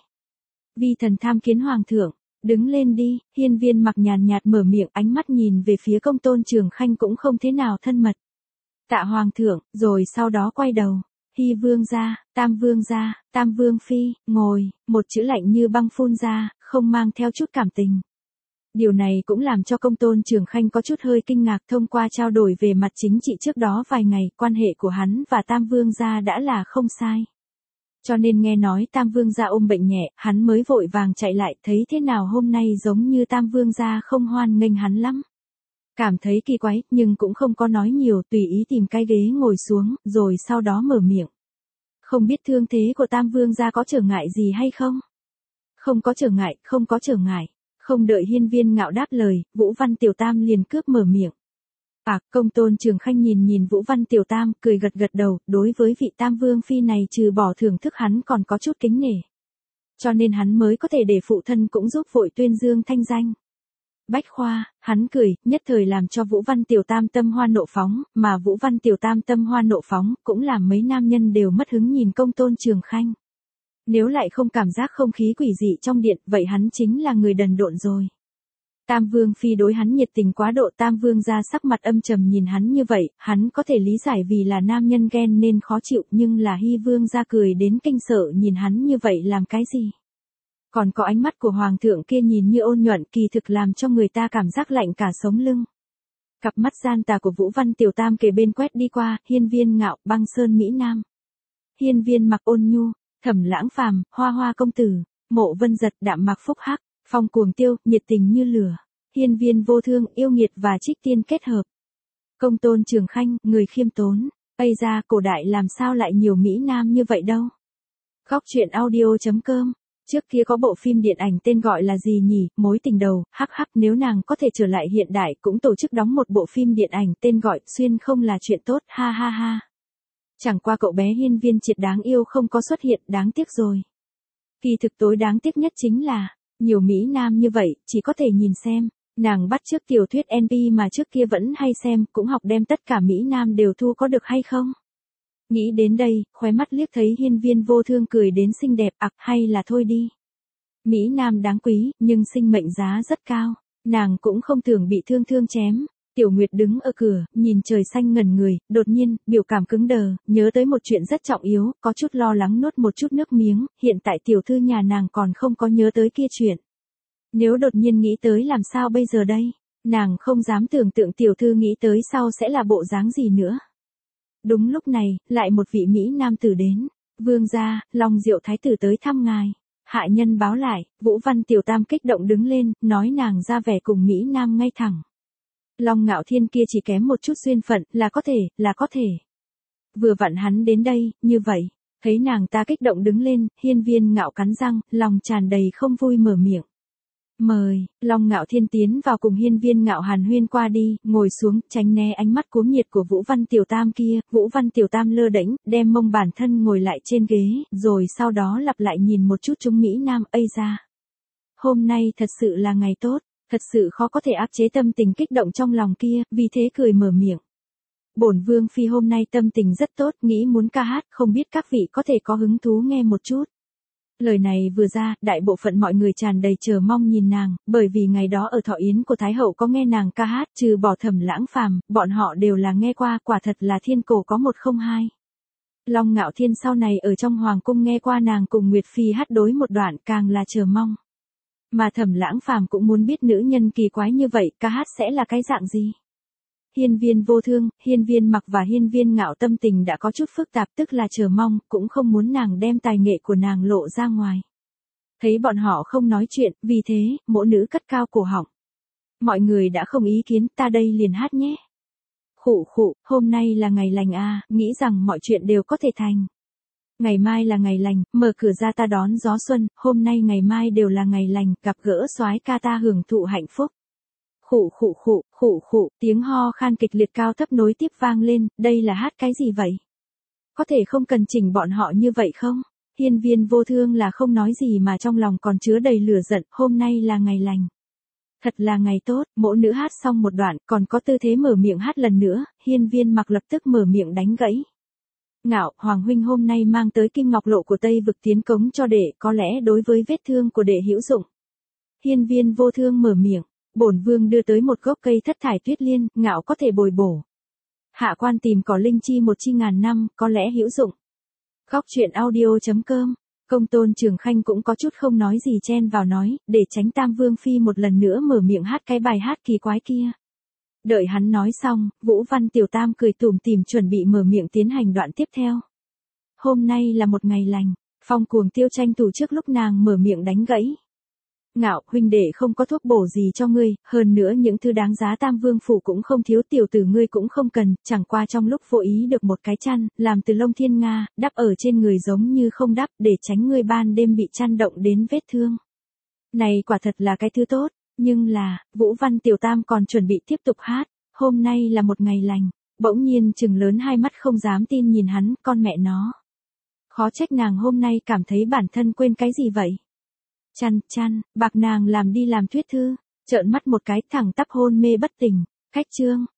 Vi thần tham kiến hoàng thượng, đứng lên đi, Hiên Viên Mặc nhàn nhạt mở miệng, ánh mắt nhìn về phía Công Tôn Trường Khanh cũng không thế nào thân mật. Tạ hoàng thượng, rồi sau đó quay đầu. Hy vương gia, Tam vương gia, Tam vương phi, ngồi, một chữ lạnh như băng phun ra, không mang theo chút cảm tình. Điều này cũng làm cho Công Tôn Trường Khanh có chút hơi kinh ngạc, thông qua trao đổi về mặt chính trị trước đó vài ngày, quan hệ của hắn và Tam Vương gia đã là không sai. Cho nên nghe nói Tam Vương gia ôm bệnh nhẹ, hắn mới vội vàng chạy lại, thấy thế nào hôm nay giống như Tam Vương gia không hoan nghênh hắn lắm. Cảm thấy kỳ quái, nhưng cũng không có nói nhiều, tùy ý tìm cái ghế ngồi xuống, rồi sau đó mở miệng. Không biết thương thế của Tam Vương gia có trở ngại gì hay không? Không có trở ngại, không có trở ngại. Không đợi Hiên Viên Ngạo đáp lời, Vũ Văn Tiểu Tam liền cướp mở miệng. À, Công Tôn Trường Khanh nhìn nhìn Vũ Văn Tiểu Tam, cười gật gật đầu, đối với vị Tam Vương phi này trừ bỏ thưởng thức hắn còn có chút kính nể. Cho nên hắn mới có thể để phụ thân cũng giúp vội tuyên dương thanh danh. Bách Khoa, hắn cười, nhất thời làm cho Vũ Văn Tiểu Tam tâm hoa nộ phóng, mà Vũ Văn Tiểu Tam tâm hoa nộ phóng, cũng làm mấy nam nhân đều mất hứng nhìn Công Tôn Trường Khanh. Nếu lại không cảm giác không khí quỷ dị trong điện, vậy hắn chính là người đần độn rồi. Tam Vương phi đối hắn nhiệt tình quá độ, Tam Vương ra sắc mặt âm trầm nhìn hắn như vậy, hắn có thể lý giải vì là nam nhân ghen nên khó chịu, nhưng là Hy Vương ra cười đến kinh sợ nhìn hắn như vậy làm cái gì? Còn có ánh mắt của Hoàng thượng kia nhìn như ôn nhuận, kỳ thực làm cho người ta cảm giác lạnh cả sống lưng. Cặp mắt gian tà của Vũ Văn Tiểu Tam kề bên quét đi qua, Hiên Viên Ngạo, Băng Sơn Mỹ Nam. Hiên Viên Mặc ôn nhu, Thẩm Lãng Phàm, Hoa Hoa công tử, Mộ Vân Giật, Đạm Mạc Phúc Hắc, Phong Cuồng Tiêu, nhiệt tình như lửa, Hiên Viên Vô Thương, yêu nghiệt và trích tiên kết hợp. Công Tôn Trường Khanh, người khiêm tốn. Ây ra, cổ đại làm sao lại nhiều Mỹ Nam như vậy đâu. Góc truyện audio chấm com. Trước kia có bộ phim điện ảnh tên gọi là gì nhỉ, Mối tình đầu, hắc hắc, nếu nàng có thể trở lại hiện đại cũng tổ chức đóng một bộ phim điện ảnh tên gọi Xuyên không là chuyện tốt, ha ha ha. Chẳng qua cậu bé Hiên Viên Triệt đáng yêu không có xuất hiện, đáng tiếc rồi. Kỳ thực tối đáng tiếc nhất chính là, nhiều Mỹ Nam như vậy, chỉ có thể nhìn xem, nàng bắt chước tiểu thuyết en pê mà trước kia vẫn hay xem, cũng học đem tất cả Mỹ Nam đều thu có được hay không? Nghĩ đến đây, khóe mắt liếc thấy Hiên Viên Vô Thương cười đến xinh đẹp, ặc hay là thôi đi. Mỹ Nam đáng quý, nhưng sinh mệnh giá rất cao, nàng cũng không tưởng bị thương thương chém. Tiểu Nguyệt đứng ở cửa, nhìn trời xanh ngẩn người, đột nhiên, biểu cảm cứng đờ, nhớ tới một chuyện rất trọng yếu, có chút lo lắng nuốt một chút nước miếng, hiện tại tiểu thư nhà nàng còn không có nhớ tới kia chuyện. Nếu đột nhiên nghĩ tới làm sao bây giờ đây, nàng không dám tưởng tượng tiểu thư nghĩ tới sau sẽ là bộ dáng gì nữa. Đúng lúc này, lại một vị Mỹ Nam tử đến, vương gia, Long Diệu Thái tử tới thăm ngài. Hạ nhân báo lại, Vũ Văn Tiểu Tam kích động đứng lên, nói nàng ra vẻ cùng Mỹ Nam ngay thẳng. Long Ngạo Thiên kia chỉ kém một chút duyên phận, là có thể, là có thể. Vừa vặn hắn đến đây, như vậy, thấy nàng ta kích động đứng lên, Hiên Viên Ngạo cắn răng, lòng tràn đầy không vui mở miệng. Mời, Long Ngạo Thiên tiến vào cùng Hiên Viên Ngạo hàn huyên qua đi, ngồi xuống, tránh né ánh mắt cuống nhiệt của Vũ Văn Tiểu Tam kia, Vũ Văn Tiểu Tam lơ đễnh, đem mông bản thân ngồi lại trên ghế, rồi sau đó lặp lại nhìn một chút chúng Mỹ Nam, ây ra. Hôm nay thật sự là ngày tốt, thật sự khó có thể áp chế tâm tình kích động trong lòng kia, vì thế cười mở miệng. Bổn Vương Phi hôm nay tâm tình rất tốt, nghĩ muốn ca hát, không biết các vị có thể có hứng thú nghe một chút. Lời này vừa ra, đại bộ phận mọi người tràn đầy chờ mong nhìn nàng, bởi vì ngày đó ở thọ yến của Thái Hậu có nghe nàng ca hát, trừ bỏ Thẩm Lãng Phàm, bọn họ đều là nghe qua, quả thật là thiên cổ có một không hai. Long Ngạo Thiên sau này ở trong Hoàng cung nghe qua nàng cùng Nguyệt Phi hát đối một đoạn, càng là chờ mong. Mà Thẩm Lãng Phàm cũng muốn biết nữ nhân kỳ quái như vậy, ca hát sẽ là cái dạng gì. Hiên Viên Vô Thương, Hiên Viên Mặc và Hiên Viên Ngạo tâm tình đã có chút phức tạp, tức là chờ mong, cũng không muốn nàng đem tài nghệ của nàng lộ ra ngoài. Thấy bọn họ không nói chuyện, vì thế, mỗi nữ cất cao cổ họng. Mọi người đã không ý kiến, ta đây liền hát nhé. Khụ khụ, hôm nay là ngày lành à, nghĩ rằng mọi chuyện đều có thể thành. Ngày mai là ngày lành, mở cửa ra ta đón gió xuân, hôm nay ngày mai đều là ngày lành, gặp gỡ soái ca ta hưởng thụ hạnh phúc. Khụ khụ khụ, khụ khụ, tiếng ho khan kịch liệt cao thấp nối tiếp vang lên, đây là hát cái gì vậy? Có thể không cần chỉnh bọn họ như vậy không? Hiên Viên Vô Thương là không nói gì mà trong lòng còn chứa đầy lửa giận, hôm nay là ngày lành. Thật là ngày tốt, mỗi nữ hát xong một đoạn, còn có tư thế mở miệng hát lần nữa, Hiên Viên Mặc lập tức mở miệng đánh gãy. Ngạo, Hoàng huynh hôm nay mang tới kim ngọc lộ của Tây vực tiến cống cho đệ, có lẽ đối với vết thương của đệ hữu dụng. Hiên Viên Vô Thương mở miệng. Bổn Vương đưa tới một gốc cây thất thải tuyết liên, Ngạo có thể bồi bổ. Hạ quan tìm cỏ linh chi một chi ngàn năm, có lẽ hữu dụng. Góc truyện audio chấm com, Công Tôn Trường Khanh cũng có chút không nói gì chen vào nói, để tránh Tam Vương Phi một lần nữa mở miệng hát cái bài hát kỳ quái kia. Đợi hắn nói xong, Vũ Văn Tiểu Tam cười tủm tỉm chuẩn bị mở miệng tiến hành đoạn tiếp theo. Hôm nay là một ngày lành, Phong Cuồng Tiêu tranh thủ trước lúc nàng mở miệng đánh gãy. Ngạo, huynh đệ không có thuốc bổ gì cho ngươi, hơn nữa những thứ đáng giá Tam Vương phủ cũng không thiếu, tiểu tử ngươi cũng không cần, chẳng qua trong lúc vô ý được một cái chăn, làm từ lông thiên nga, đắp ở trên người giống như không đắp, để tránh ngươi ban đêm bị chăn động đến vết thương. Này quả thật là cái thứ tốt, nhưng là, Vũ Văn Tiểu Tam còn chuẩn bị tiếp tục hát, hôm nay là một ngày lành, bỗng nhiên trừng lớn hai mắt không dám tin nhìn hắn, con mẹ nó. Khó trách nàng hôm nay cảm thấy bản thân quên cái gì vậy. Chăn, chăn, bạc nàng làm đi làm thuyết thư, trợn mắt một cái thẳng tắp hôn mê bất tỉnh, khách trương,